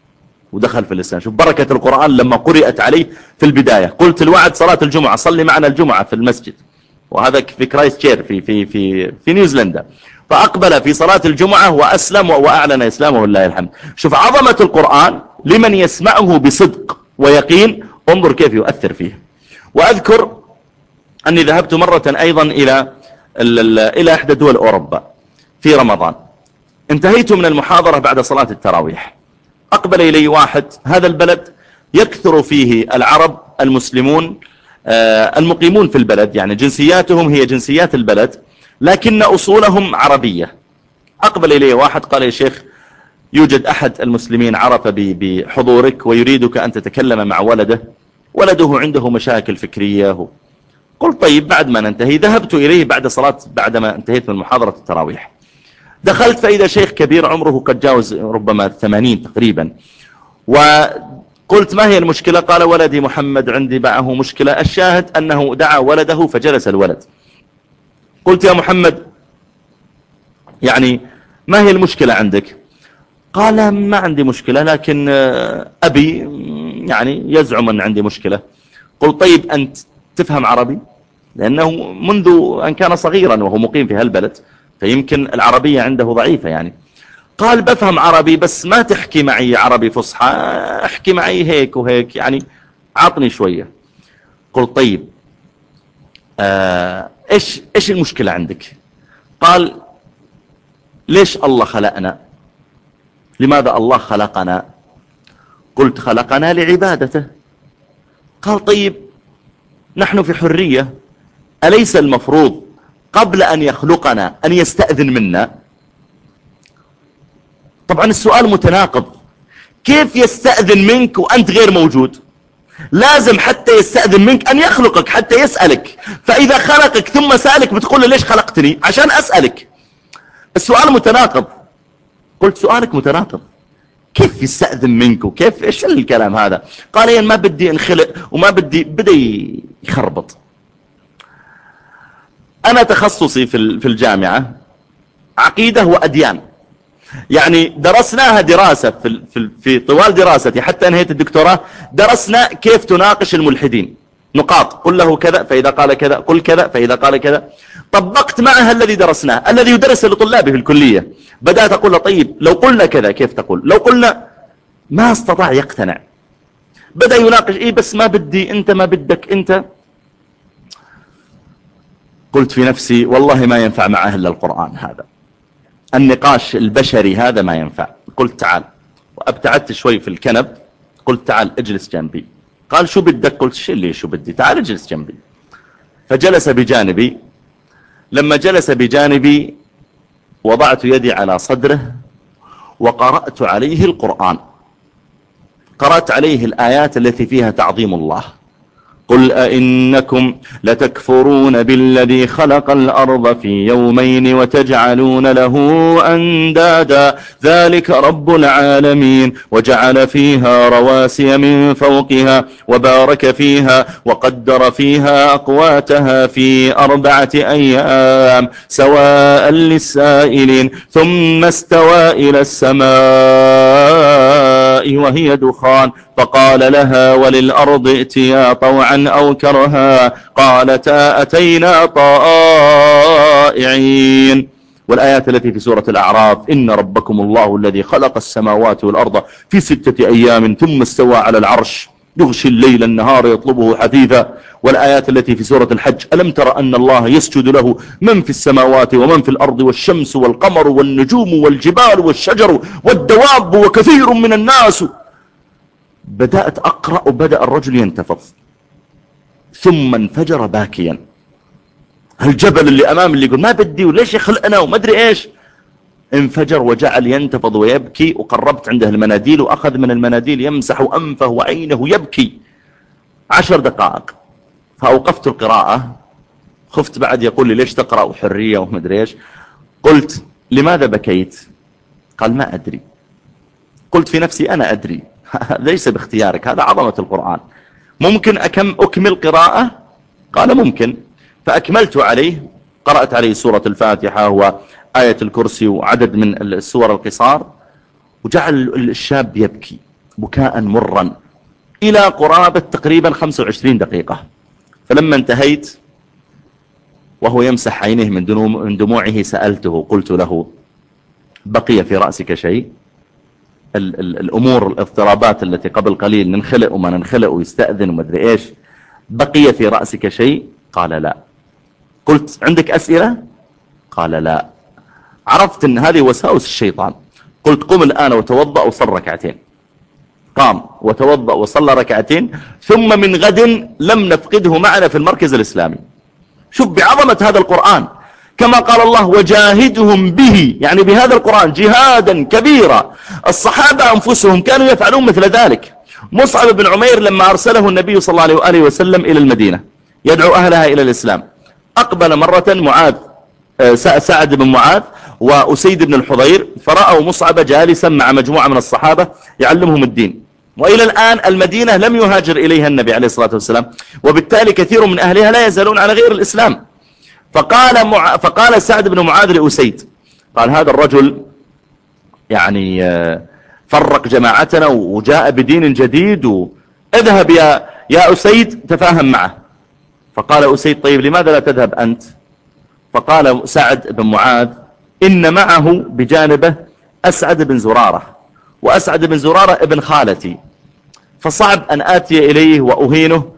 ودخل في الإسلام. شوف بركة القرآن لما قرأت عليه في البداية. قلت الوعد صلاة الجمعة، صلي معنا الجمعة في المسجد، وهذا في كرايست تشير في, في, في, في نيوزيلندا. فأقبل في صلاة الجمعة وأسلم وأعلن إسلامه لله الحمد. شوف عظمة القرآن لمن يسمعه بصدق ويقين، انظر كيف يؤثر فيه. وأذكر أني ذهبت مرة أيضا إلى إلى إحدى دول أوروبا في رمضان. انتهيت من المحاضرة بعد صلاة التراويح. أقبل إلي واحد، هذا البلد يكثر فيه العرب المسلمون المقيمون في البلد، يعني جنسياتهم هي جنسيات البلد لكن أصولهم عربية. أقبل إلي واحد قال: يا شيخ، يوجد أحد المسلمين عرف بحضورك ويريدك أن تتكلم مع ولده، ولده عنده مشاكل فكرية. قلت طيب بعد ما ننتهي. ذهبت إليه بعد صلاة بعدما انتهيت من محاضرة التراويح. دخلت فإذا شيخ كبير عمره قد جاوز ربما ثمانين تقريبا، وقلت ما هي المشكلة؟ قال: ولدي محمد عندي معه مشكلة. الشاهد أنه دعا ولده فجلس الولد. قلت: يا محمد، يعني ما هي المشكلة عندك؟ قال: ما عندي مشكلة، لكن أبي يعني يزعم أن عندي مشكلة. قلت: طيب أنت تفهم عربي؟ لأنه منذ أن كان صغيرا وهو مقيم في هالبلد، فيمكن العربية عنده ضعيفة يعني. قال: بفهم عربي بس ما تحكي معي عربي فصحى، احكي معي هيك وهيك، يعني عطني شوية. قلت: طيب آه إيش, إيش المشكلة عندك؟ قال: ليش الله خلقنا؟ لماذا الله خلقنا؟ قلت: خلقنا لعبادته. قال: طيب نحن في حرية، أليس المفروض قبل أن يخلقنا أن يستأذن منا؟ طبعا السؤال متناقض، كيف يستأذن منك وأنت غير موجود؟ لازم حتى يستأذن منك أن يخلقك حتى يسألك، فإذا خلقك ثم سألك بتقول له ليش خلقتني؟ عشان أسألك. السؤال متناقض. قلت: سؤالك متناقض، كيف يستأذن منك وكيف إيش الكلام هذا؟ قال: يعني ما بدي انخلق وما بدي، بدأ يخربط. أنا تخصصي في في الجامعة عقيدة وأديان، يعني درسناها دراسة في في في طوال دراستي حتى انهيت الدكتوراه. درسنا كيف تناقش الملحدين، نقاط، قل له كذا فإذا قال كذا، قل كذا فإذا قال كذا. طبقت معها الذي درسناه، الذي يدرس لطلابه في الكلية. بدأت أقول له: طيب لو قلنا كذا كيف تقول؟ لو قلنا، ما استطاع يقتنع. بدأ يناقش: إيه بس ما بدي، أنت ما بدك أنت. قلت في نفسي: والله ما ينفع معه إلا القرآن هذا، النقاش البشري هذا ما ينفع. قلت: تعال. وابتعدت شوي في الكنب. قلت: تعال اجلس جنبي. قال: شو بدك؟ قلت: شو اللي شو بدي، تعال اجلس جنبي. فجلس بجانبي. لما جلس بجانبي وضعت يدي على صدره وقرأت عليه القرآن. قرأت عليه الآيات التي فيها تعظيم الله. قل أئنكم لتكفرون بالذي خلق الأرض في يومين وتجعلون له أندادا ذلك رب العالمين وجعل فيها رواسي من فوقها وبارك فيها وقدر فيها أقواتها في أربعة أيام سواء للسائلين ثم استوى إلى السماء وهي دخان فقال لها وللأرض ائتيا طوعا أو كرها قالتا أتينا طائعين. والآيات التي في سورة الأعراف: إن ربكم الله الذي خلق السماوات والأرض في ستة أيام ثم استوى على العرش يغشي الليل النهار يطلبه حثيثا. والآيات التي في سورة الحج: ألم تر أن الله يسجد له من في السماوات ومن في الأرض والشمس والقمر والنجوم والجبال والشجر والدواب وكثير من الناس. بدأت أقرأ وبدأ الرجل ينتفض ثم انفجر باكيا. هالجبل اللي أمام اللي يقول ما بدي وليش يخلقنا وما أدري إيش، انفجر وجعل ينتفض ويبكي. وقربت عنده المناديل وأخذ من المناديل يمسح أنفه وعينه يبكي. عشر دقائق فأوقفت القراءة. خفت بعد يقول لي ليش تقرأ حرية وما أدري إيش. قلت: لماذا بكيت؟ قال: ما أدري. قلت في نفسي: أنا أدري، ليس باختيارك، هذا عظمة القرآن. ممكن أكم أكمل قراءة؟ قال: ممكن. فأكملت عليه، قرأت عليه سورة الفاتحة وآية الكرسي وعدد من السور القصار. وجعل الشاب يبكي بكاء مرا إلى قرابة تقريبا خمسة وعشرين دقيقة. فلما انتهيت وهو يمسح عينه من دموعه سألته، قلت له: بقي في رأسك شيء؟ ال ال الأمور الاضطرابات التي قبل قليل ننخلق وما ننخلق ويستأذن وما أدري إيش، بقي في رأسك شيء؟ قال: لا. قلت: عندك أسئلة؟ قال: لا. عرفت أن هذه وساوس الشيطان. قلت: قم الآن وتوضأ وصل ركعتين. قام وتوضأ وصلى ركعتين، ثم من غد لم نفقده معنا في المركز الإسلامي. شوف بعظمة هذا القرآن، كما قال الله: وجاهدهم به، يعني بهذا القرآن جهادا كبيرا. الصحابة أنفسهم كانوا يفعلون مثل ذلك. مصعب بن عمير لما أرسله النبي صلى الله عليه وسلم إلى المدينة يدعو أهلها إلى الإسلام، أقبل مرة معاذ سعد بن معاذ وأسيد بن الحضير، فرأوا مصعب جالسا مع مجموعة من الصحابة يعلمهم الدين. وإلى الآن المدينة لم يهاجر إليها النبي عليه الصلاة والسلام، وبالتالي كثير من أهلها لا يزالون على غير الإسلام. فقال, مع... فقال سعد بن معاذ لأسيد، قال: هذا الرجل يعني فرق جماعتنا وجاء بدين جديد، اذهب يا, يا أسيد تفاهم معه. فقال أسيد: طيب لماذا لا تذهب أنت؟ فقال سعد بن معاذ: إن معه بجانبه أسعد بن زرارة، وأسعد بن زرارة ابن خالتي، فصعب أن آتي إليه وأهينه،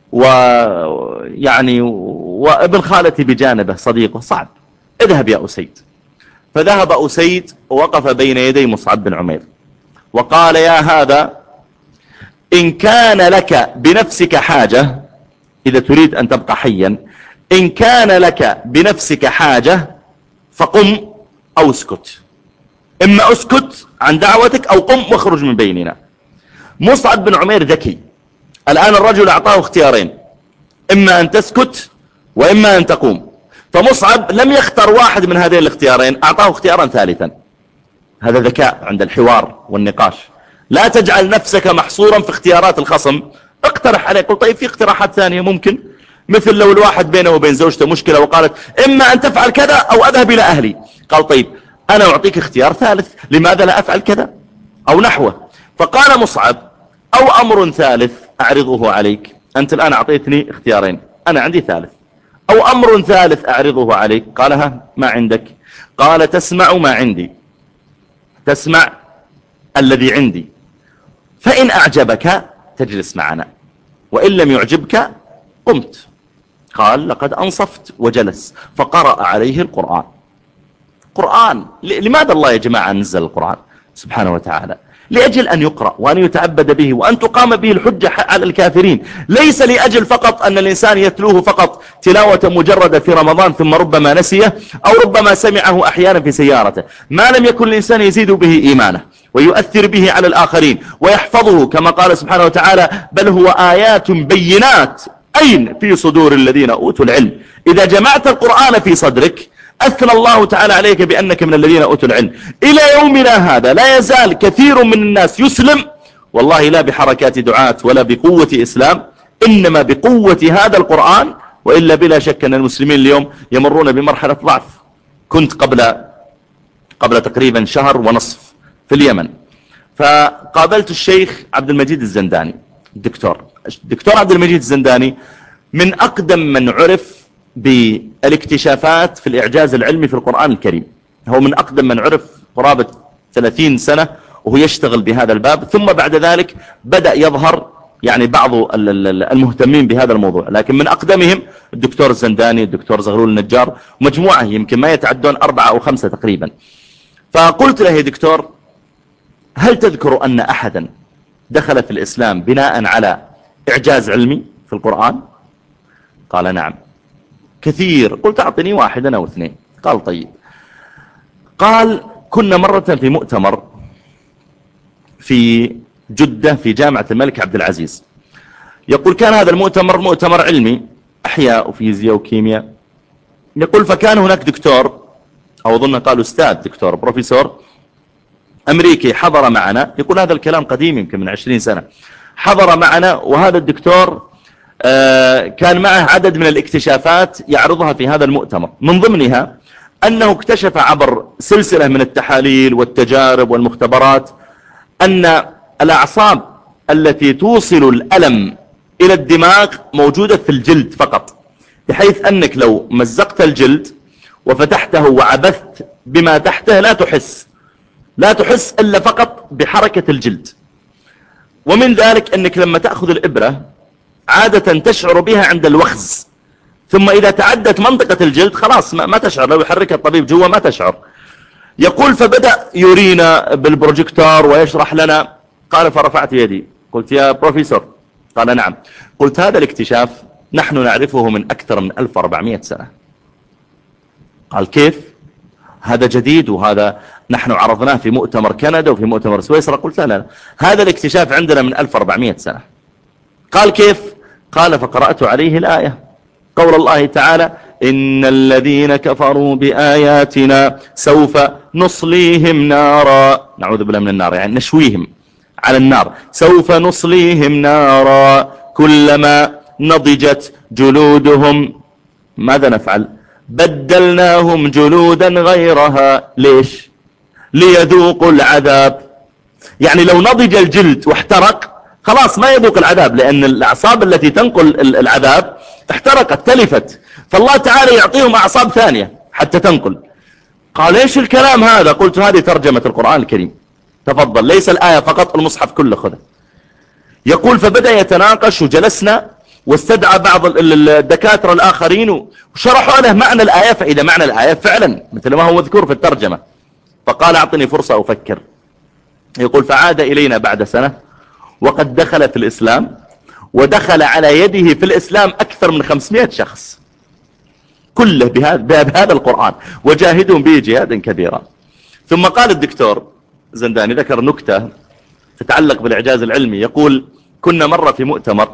ويعني وابن خالتي بجانبه صديقه، صعب، اذهب يا أسيد. فذهب أسيد ووقف بين يدي مصعب بن عمير وقال: يا هذا، إن كان لك بنفسك حاجة، إذا تريد أن تبقى حيا، إن كان لك بنفسك حاجة فقم أو اسكت، إما اسكت عن دعوتك أو قم واخرج من بيننا. مصعب بن عمير ذكي، الآن الرجل أعطاه اختيارين، إما أن تسكت وإما أن تقوم. فمصعب لم يختار واحد من هذين الاختيارين، أعطاه اختيارا ثالثا. هذا ذكاء عند الحوار والنقاش. لا تجعل نفسك محصورا في اختيارات الخصم، اقترح عليه، قل: طيب في اقتراحات ثانية ممكن، مثل لو الواحد بينه وبين زوجته مشكلة وقالت: إما أن تفعل كذا أو أذهب إلى أهلي، قال: طيب أنا أعطيك اختيار ثالث، لماذا لا أفعل كذا أو نحوه. فقال مصعب: أو أمر ثالث أعرضه عليك، أنت الآن أعطيتني اختيارين، أنا عندي ثالث، أو أمر ثالث أعرضه عليك. قال: ها، ما عندك؟ قال: تسمع ما عندي، تسمع الذي عندي، فإن أعجبك تجلس معنا، وإن لم يعجبك قمت. قال: لقد أنصفت، وجلس فقرأ عليه القرآن. قرآن، لماذا الله يا جماعة نزل القرآن سبحانه وتعالى؟ لأجل أن يقرأ وأن يتعبد به وأن تقام به الحجة على الكافرين، ليس لأجل فقط أن الإنسان يتلوه فقط تلاوة مجردة في رمضان ثم ربما نسيه، أو ربما سمعه أحيانا في سيارته، ما لم يكن الإنسان يزيد به إيمانه ويؤثر به على الآخرين ويحفظه، كما قال سبحانه وتعالى: بل هو آيات بينات أين في صدور الذين أوتوا العلم. إذا جمعت القرآن في صدرك أثنى الله تعالى عليك بأنك من الذين أوتوا العلم. إلى يومنا هذا لا يزال كثير من الناس يسلم، والله لا بحركات دعاة ولا بقوة إسلام، إنما بقوة هذا القرآن. وإلا بلا شك أن المسلمين اليوم يمرون بمرحلة ضعف. كنت قبل قبل تقريبا شهر ونصف في اليمن، فقابلت الشيخ عبد المجيد الزنداني، الدكتور الدكتور عبد المجيد الزنداني من أقدم من عرف بالاكتشافات في الإعجاز العلمي في القرآن الكريم. هو من أقدم من عرف، قرابة ثلاثين سنة وهو يشتغل بهذا الباب. ثم بعد ذلك بدأ يظهر يعني بعض المهتمين بهذا الموضوع، لكن من أقدمهم الدكتور الزنداني، الدكتور زغلول النجار، مجموعة يمكن ما يتعدون أربعة أو خمسة تقريبا. فقلت له: يا دكتور، هل تذكر أن أحدا دخل في الإسلام بناء على إعجاز علمي في القرآن؟ قال: نعم كثير. قلت: أعطني واحدا أو اثنين. قال: طيب. قال: كنا مرة في مؤتمر في جدة في جامعة الملك عبد العزيز. يقول: كان هذا المؤتمر مؤتمر علمي، أحياء وفيزياء وكيمياء. يقول: فكان هناك دكتور، أو أظن قالوا أستاذ، دكتور بروفيسور أمريكي حضر معنا. يقول: هذا الكلام قديم يمكن من عشرين سنة. حضر معنا، وهذا الدكتور كان معه عدد من الاكتشافات يعرضها في هذا المؤتمر، من ضمنها أنه اكتشف عبر سلسلة من التحاليل والتجارب والمختبرات أن الأعصاب التي توصل الألم إلى الدماغ موجودة في الجلد فقط، بحيث أنك لو مزقت الجلد وفتحته وعبثت بما تحته لا تحس لا تحس إلا فقط بحركة الجلد. ومن ذلك أنك لما تأخذ الإبرة عادة تشعر بها عند الوخز، ثم إذا تعدت منطقة الجلد خلاص ما تشعر، لو يحركها الطبيب جوا ما تشعر. يقول فبدأ يرينا بالبروجيكتور ويشرح لنا. قال فرفعت يدي قلت يا بروفيسور. قال نعم. قلت هذا الاكتشاف نحن نعرفه من أكثر من ألف وأربعمائة سنة. قال كيف؟ هذا جديد، وهذا نحن عرضناه في مؤتمر كندا وفي مؤتمر سويسرا. قلت لا لا هذا الاكتشاف عندنا من ألف وأربعمائة سنة. قال كيف؟ قال فقرأت عليه الآية، قول الله تعالى إن الذين كفروا بآياتنا سوف نصليهم نارا، نعوذ بالله من النار يعني نشويهم على النار، سوف نصليهم نارا كلما نضجت جلودهم ماذا نفعل؟ بدلناهم جلودا غيرها. ليش؟ ليذوقوا العذاب. يعني لو نضج الجلد واحترق خلاص ما يذوق العذاب، لأن الأعصاب التي تنقل العذاب احترقت تلفت، فالله تعالى يعطيهم أعصاب ثانية حتى تنقل. قال ايش الكلام هذا؟ قلت هذه ترجمة القرآن الكريم، تفضل، ليس الآية فقط، المصحف كله خذه. يقول فبدأ يتناقش وجلسنا واستدعى بعض الدكاترة الآخرين وشرحوا له معنى الآية، فإذا معنى الآية فعلا مثل ما هو مذكور في الترجمة. فقال أعطني فرصة أفكر. يقول فعاد إلينا بعد سنة وقد دخل في الإسلام، ودخل على يده في الإسلام أكثر من خمسمائة شخص كله بهذا, بهذا القرآن، وجاهدهم به جهادا كبيرا. ثم قال الدكتور زنداني ذكر نكتة تتعلق بالإعجاز العلمي. يقول كنا مرة في مؤتمر،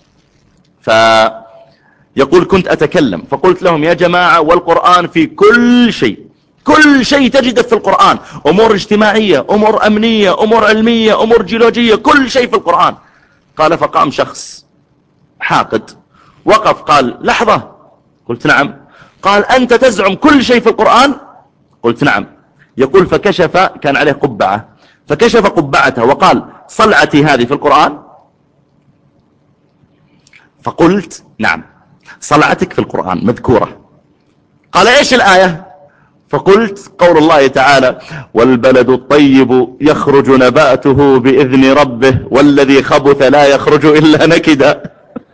فيقول كنت أتكلم فقلت لهم يا جماعة والقرآن في كل شيء، كل شيء تجده في القرآن، أمور اجتماعية، أمور أمنية، أمور علمية، أمور جيولوجية، كل شيء في القرآن. قال فقام شخص حاقد وقف قال لحظة. قلت نعم. قال أنت تزعم كل شيء في القرآن؟ قلت نعم. يقول فكشف، كان عليه قبعة، فكشف قبعته وقال صلعتي هذه في القرآن؟ فقلت نعم صلعتك في القرآن مذكورة. قال ايش الآية؟ فقلت قول الله تعالى والبلد الطيب يخرج نباته بإذن ربه والذي خبث لا يخرج إلا نكدا.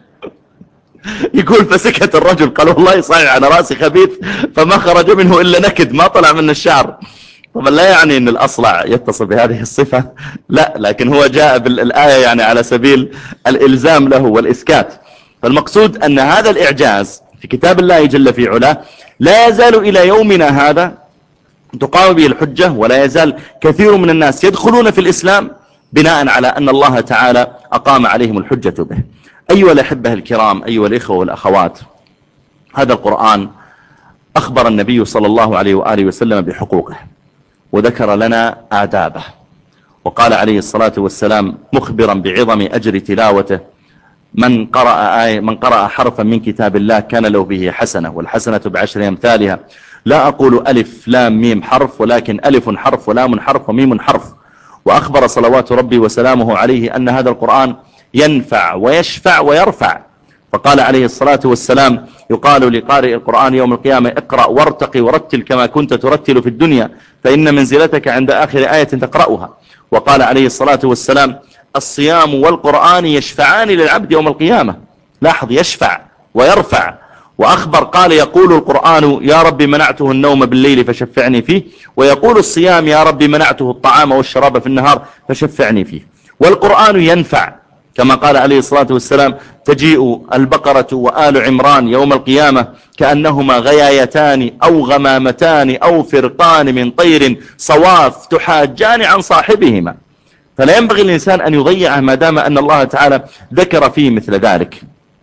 يقول فسكت الرجل قال والله صحيح على رأسي خبيث فما خرج منه إلا نكد، ما طلع من الشعر. طبعا لا يعني أن الأصلع يتصل بهذه الصفة، لا، لكن هو جاء بالآية يعني على سبيل الإلزام له والإسكات. فالمقصود أن هذا الإعجاز في كتاب الله جل في علاه لا يزال إلى يومنا هذا تقام به الحجة، ولا يزال كثير من الناس يدخلون في الإسلام بناء على أن الله تعالى أقام عليهم الحجة به. أيها الأحبة الكرام، أيها الإخوة والأخوات، هذا القرآن أخبر النبي صلى الله عليه وآله وسلم بحقوقه وذكر لنا آدابه، وقال عليه الصلاة والسلام مخبرا بعظم أجر تلاوته من قرأ آية من قرأ حرفا من كتاب الله كان له به حسنة، والحسنة بعشر أمثالها. لا أقول ألف لام ميم حرف، ولكن ألف حرف ولام حرف وميم حرف. وأخبر صلوات ربي وسلامه عليه أن هذا القرآن ينفع ويشفع ويرفع، فقال عليه الصلاة والسلام يقال لقارئ القرآن يوم القيامة اقرأ وارتقي ورتل كما كنت ترتل في الدنيا فإن منزلتك عند آخر آية تقرأها. وقال عليه الصلاة والسلام الصيام والقرآن يشفعان للعبد يوم القيامة. لاحظ يشفع ويرفع. وأخبر قال يقول القرآن يا رب منعته النوم بالليل فشفعني فيه، ويقول الصيام يا رب منعته الطعام والشراب في النهار فشفعني فيه. والقرآن ينفع كما قال عليه الصلاة والسلام تجيء البقرة وآل عمران يوم القيامة كأنهما غيايتان أو غمامتان أو فرقان من طير صواف تحاجان عن صاحبهما. فلا ينبغي الإنسان أن يضيعه ما دام أن الله تعالى ذكر فيه مثل ذلك.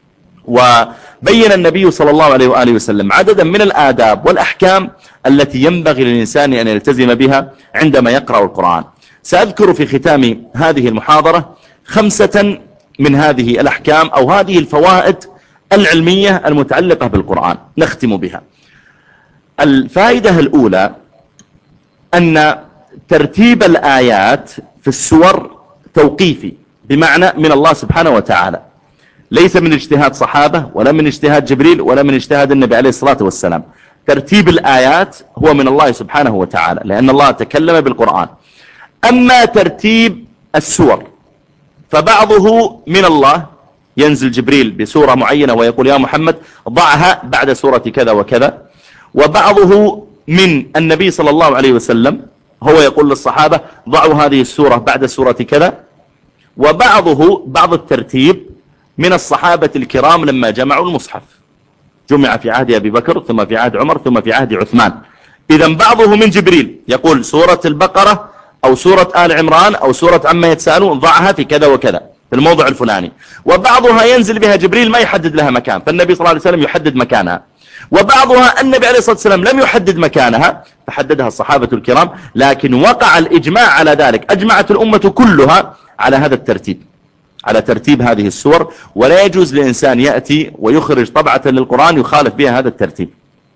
وبين النبي صلى الله عليه وآله وسلم عددا من الآداب والأحكام التي ينبغي للإنسان أن يلتزم بها عندما يقرأ القرآن. سأذكر في ختام هذه المحاضرة خمسة من هذه الأحكام أو هذه الفوائد العلمية المتعلقة بالقرآن نختم بها. الفائدة الأولى أن ترتيب الآيات في السور توقيفي، بمعنى من الله سبحانه وتعالى، ليس من اجتهاد صحابة ولا من اجتهاد جبريل ولا من اجتهاد النبي عليه الصلاة والسلام. ترتيب الآيات هو من الله سبحانه وتعالى، لأن الله تكلم بالقرآن. أما ترتيب السور فبعضه من الله، ينزل جبريل بسورة معينة ويقول يا محمد ضعها بعد سورة كذا وكذا، وبعضه من النبي صلى الله عليه وسلم، هو يقول للصحابة ضعوا هذه السورة بعد سورة كذا. وبعضه بعض الترتيب من الصحابة الكرام لما جمعوا المصحف، جمع في عهد أبي بكر ثم في عهد عمر ثم في عهد عثمان. إذا بعضه من جبريل يقول سورة البقرة أو سورة آل عمران أو سورة عما يتساءلون ضعها في كذا وكذا في الموضع الفلاني، وبعضها ينزل بها جبريل ما يحدد لها مكان، فالنبي صلى الله عليه وسلم يحدد مكانها. وبعضها النبي عليه الصلاة والسلام لم يحدد مكانها فحددها الصحابة الكرام، لكن وقع الإجماع على ذلك، أجمعت الأمة كلها على هذا الترتيب، على ترتيب هذه السور. ولا يجوز لإنسان يأتي ويخرج طبعة للقرآن يخالف بها هذا الترتيب.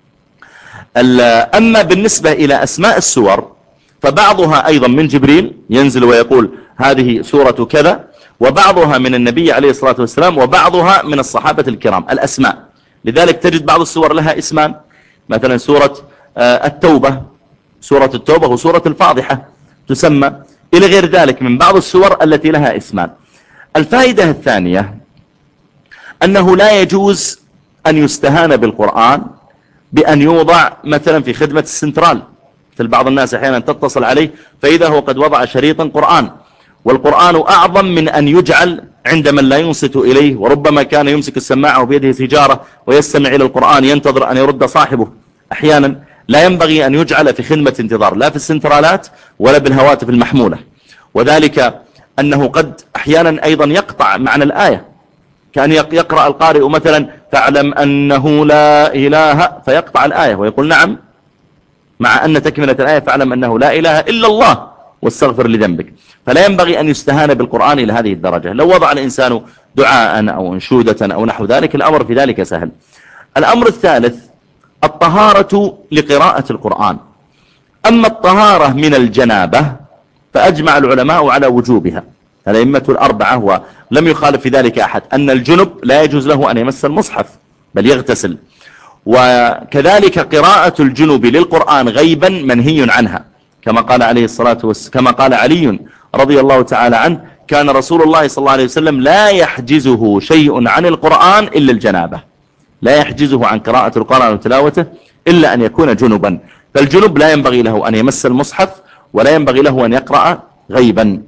أما بالنسبة إلى أسماء السور فبعضها أيضا من جبريل ينزل ويقول هذه سورة كذا، وبعضها من النبي عليه الصلاة والسلام، وبعضها من الصحابة الكرام الأسماء. لذلك تجد بعض السور لها اسمان، مثلا سورة التوبة، سورة التوبة وسورة الفاضحة تسمى، إلى غير ذلك من بعض السور التي لها اسمان. الفائدة الثانية أنه لا يجوز أن يستهان بالقرآن بأن يوضع مثلا في خدمة السنترال. مثل بعض الناس أحيانا تتصل عليه فإذا هو قد وضع شريطا قرآن، والقرآن أعظم من أن يجعل عند من لا ينصت إليه، وربما كان يمسك السماعة وبيده سيجارة ويستمع إلى القرآن ينتظر أن يرد صاحبه. أحيانا لا ينبغي أن يجعل في خدمة انتظار لا في السنترالات ولا بالهواتف المحمولة، وذلك أنه قد أحيانا أيضا يقطع معنى الآية، كان يقرأ القارئ مثلا فاعلم أنه لا إله، فيقطع الآية ويقول نعم، مع أن تكملة الآية فاعلم أنه لا إله إلا الله واستغفر لذنبك. فلا ينبغي أن يستهان بالقرآن إلى هذه الدرجة. لو وضع الإنسان دعاء أو أنشودة أو نحو ذلك الأمر في ذلك سهل. الأمر الثالث الطهارة لقراءة القرآن. أما الطهارة من الجنابة فأجمع العلماء على وجوبها، الأئمة الأربعة، ولم يخالف في ذلك أحد، أن الجنب لا يجوز له أن يمس المصحف بل يغتسل. وكذلك قراءة الجنب للقرآن غيبا منهي عنها، كما قال عليه الصلاة والسلام، كما قال علي رضي الله تعالى عنه كان رسول الله صلى الله عليه وسلم لا يحجزه شيء عن القرآن إلا الجنابة، لا يحجزه عن قراءة القرآن وتلاوته إلا أن يكون جنبا. فالجنب لا ينبغي له أن يمس المصحف ولا ينبغي له أن يقرأ غيبا.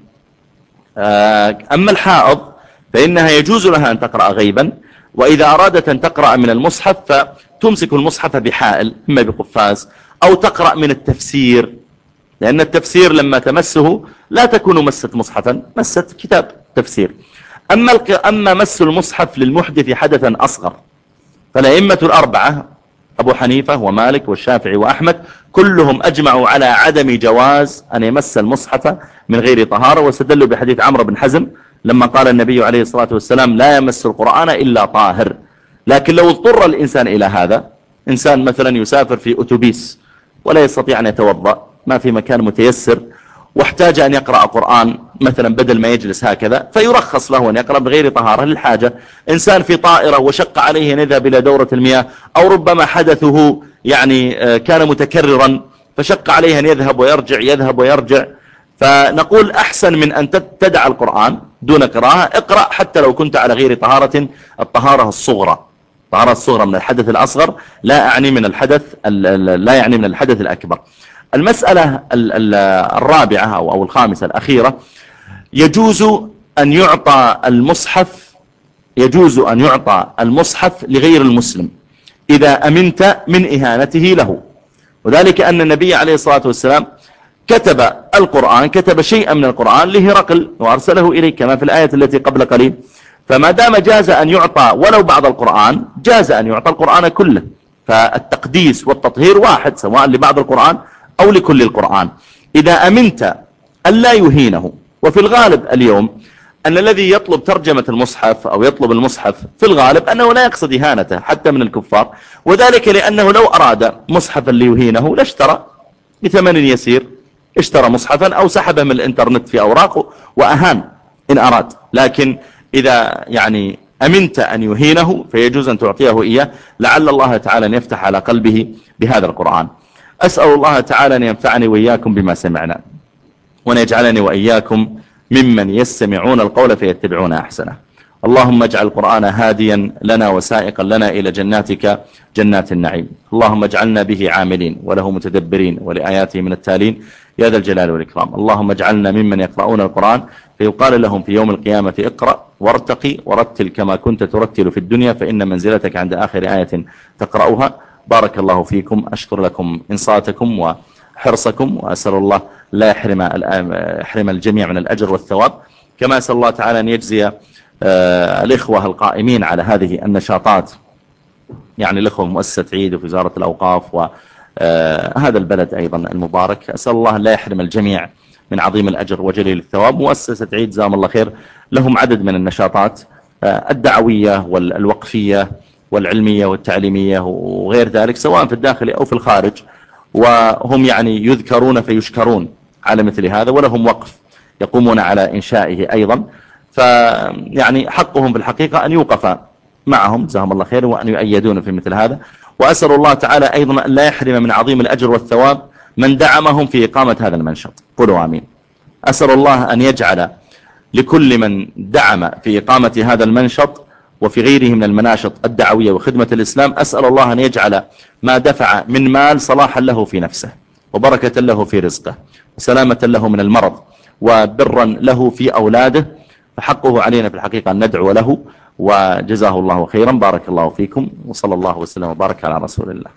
أما الحائض فإنها يجوز لها أن تقرأ غيبا، وإذا أرادت أن تقرأ من المصحف فتمسك المصحف بحائل إما بقفاز، أو تقرأ من التفسير، لأن التفسير لما تمسه لا تكون مست مصحفا، مست كتاب تفسير. أما, أما مس المصحف للمحدث حدثا أصغر فالأئمة الأربعة أبو حنيفة ومالك والشافعي وأحمد كلهم أجمعوا على عدم جواز أن يمس المصحف من غير طهارة، واستدلوا بحديث عمرو بن حزم لما قال النبي عليه الصلاة والسلام لا يمس القرآن إلا طاهر. لكن لو اضطر الإنسان إلى هذا، إنسان مثلا يسافر في أتوبيس ولا يستطيع أن يتوضأ، ما في مكان متيسر، واحتاج أن يقرأ قرآن مثلا بدل ما يجلس هكذا، فيرخص له أن يقرأ بغير طهارة للحاجة. إنسان في طائرة وشق عليه أن يذهب إلى دورة المياه، أو ربما حدثه يعني كان متكررا فشق عليه أن يذهب ويرجع يذهب ويرجع، فنقول أحسن من أن تدع القرآن دون قراءة، اقرأ حتى لو كنت على غير طهارة، الطهارة الصغرى، الطهارة الصغرى من الحدث الأصغر، لا أعني من الحدث لا يعني من الحدث الأكبر. المسألة الرابعة أو الخامسة الأخيرة، يجوز أن يعطى المصحف يجوز أن يعطى المصحف لغير المسلم إذا أمنت من إهانته له، وذلك أن النبي عليه الصلاة والسلام كتب القرآن كتب شيئا من القرآن لهرقل وأرسله إليه كما في الآية التي قبل قليل. فما دام جاز أن يعطى ولو بعض القرآن جاز أن يعطى القرآن كله، فالتقديس والتطهير واحد سواء لبعض القرآن أو لكل القرآن إذا أمنت أن لا يهينه. وفي الغالب اليوم أن الذي يطلب ترجمة المصحف أو يطلب المصحف في الغالب أنه لا يقصد إهانته حتى من الكفار، وذلك لأنه لو أراد مصحفا ليهينه لاشترى بثمن يسير، اشترى مصحفا أو سحبه من الإنترنت في أوراقه وأهان. إن أراد، لكن إذا يعني أمنت أن يهينه فيجوز أن تعطيه إياه، لعل الله تعالى أن يفتح على قلبه بهذا القرآن. أسأل الله تعالى أن ينفعني وإياكم بما سمعنا، وأن يجعلني وإياكم ممن يستمعون القول فيتبعون أحسنه. اللهم اجعل القرآن هاديا لنا وسائقا لنا إلى جناتك جنات النعيم. اللهم اجعلنا به عاملين وله متدبرين ولآياته من التالين يا ذا الجلال والإكرام. اللهم اجعلنا ممن يقرؤون القرآن فيقال لهم في يوم القيامة اقرأ وارتقي ورتل كما كنت ترتل في الدنيا فإن منزلتك عند آخر آية تقرأها. بارك الله فيكم، أشكر لكم إنصاتكم وحرصكم، وأسأل الله لا يحرم يحرم الجميع من الأجر والثواب، كما أسأل الله تعالى أن يجزي الإخوة القائمين على هذه النشاطات، يعني الإخوة في مؤسسة عيد وفي وزارة الأوقاف وهذا البلد أيضا المبارك. أسأل الله لا يحرم الجميع من عظيم الأجر وجليل الثواب. مؤسسة عيد جزاهم الله خير لهم عدد من النشاطات الدعوية والوقفية والعلمية والتعليمية وغير ذلك، سواء في الداخل أو في الخارج، وهم يعني يذكرون فيشكرون على مثل هذا، ولهم وقف يقومون على إنشائه أيضا. فيعني حقهم في الحقيقة أن يوقف معهم جزاهم الله خير، وأن يؤيدون في مثل هذا. وأسأل الله تعالى أيضا أن لا يحرم من عظيم الأجر والثواب من دعمهم في إقامة هذا المنشط. قولوا آمين. أسأل الله أن يجعل لكل من دعم في إقامة هذا المنشط وفي غيره من المناشط الدعوية وخدمة الإسلام، أسأل الله أن يجعل ما دفع من مال صلاحا له في نفسه، وبركة له في رزقه، وسلامة له من المرض، وبرا له في أولاده. فحقه علينا في الحقيقة أن ندعو له، وجزاه الله خيرا. بارك الله فيكم، وصلى الله وسلم وبارك على رسول الله.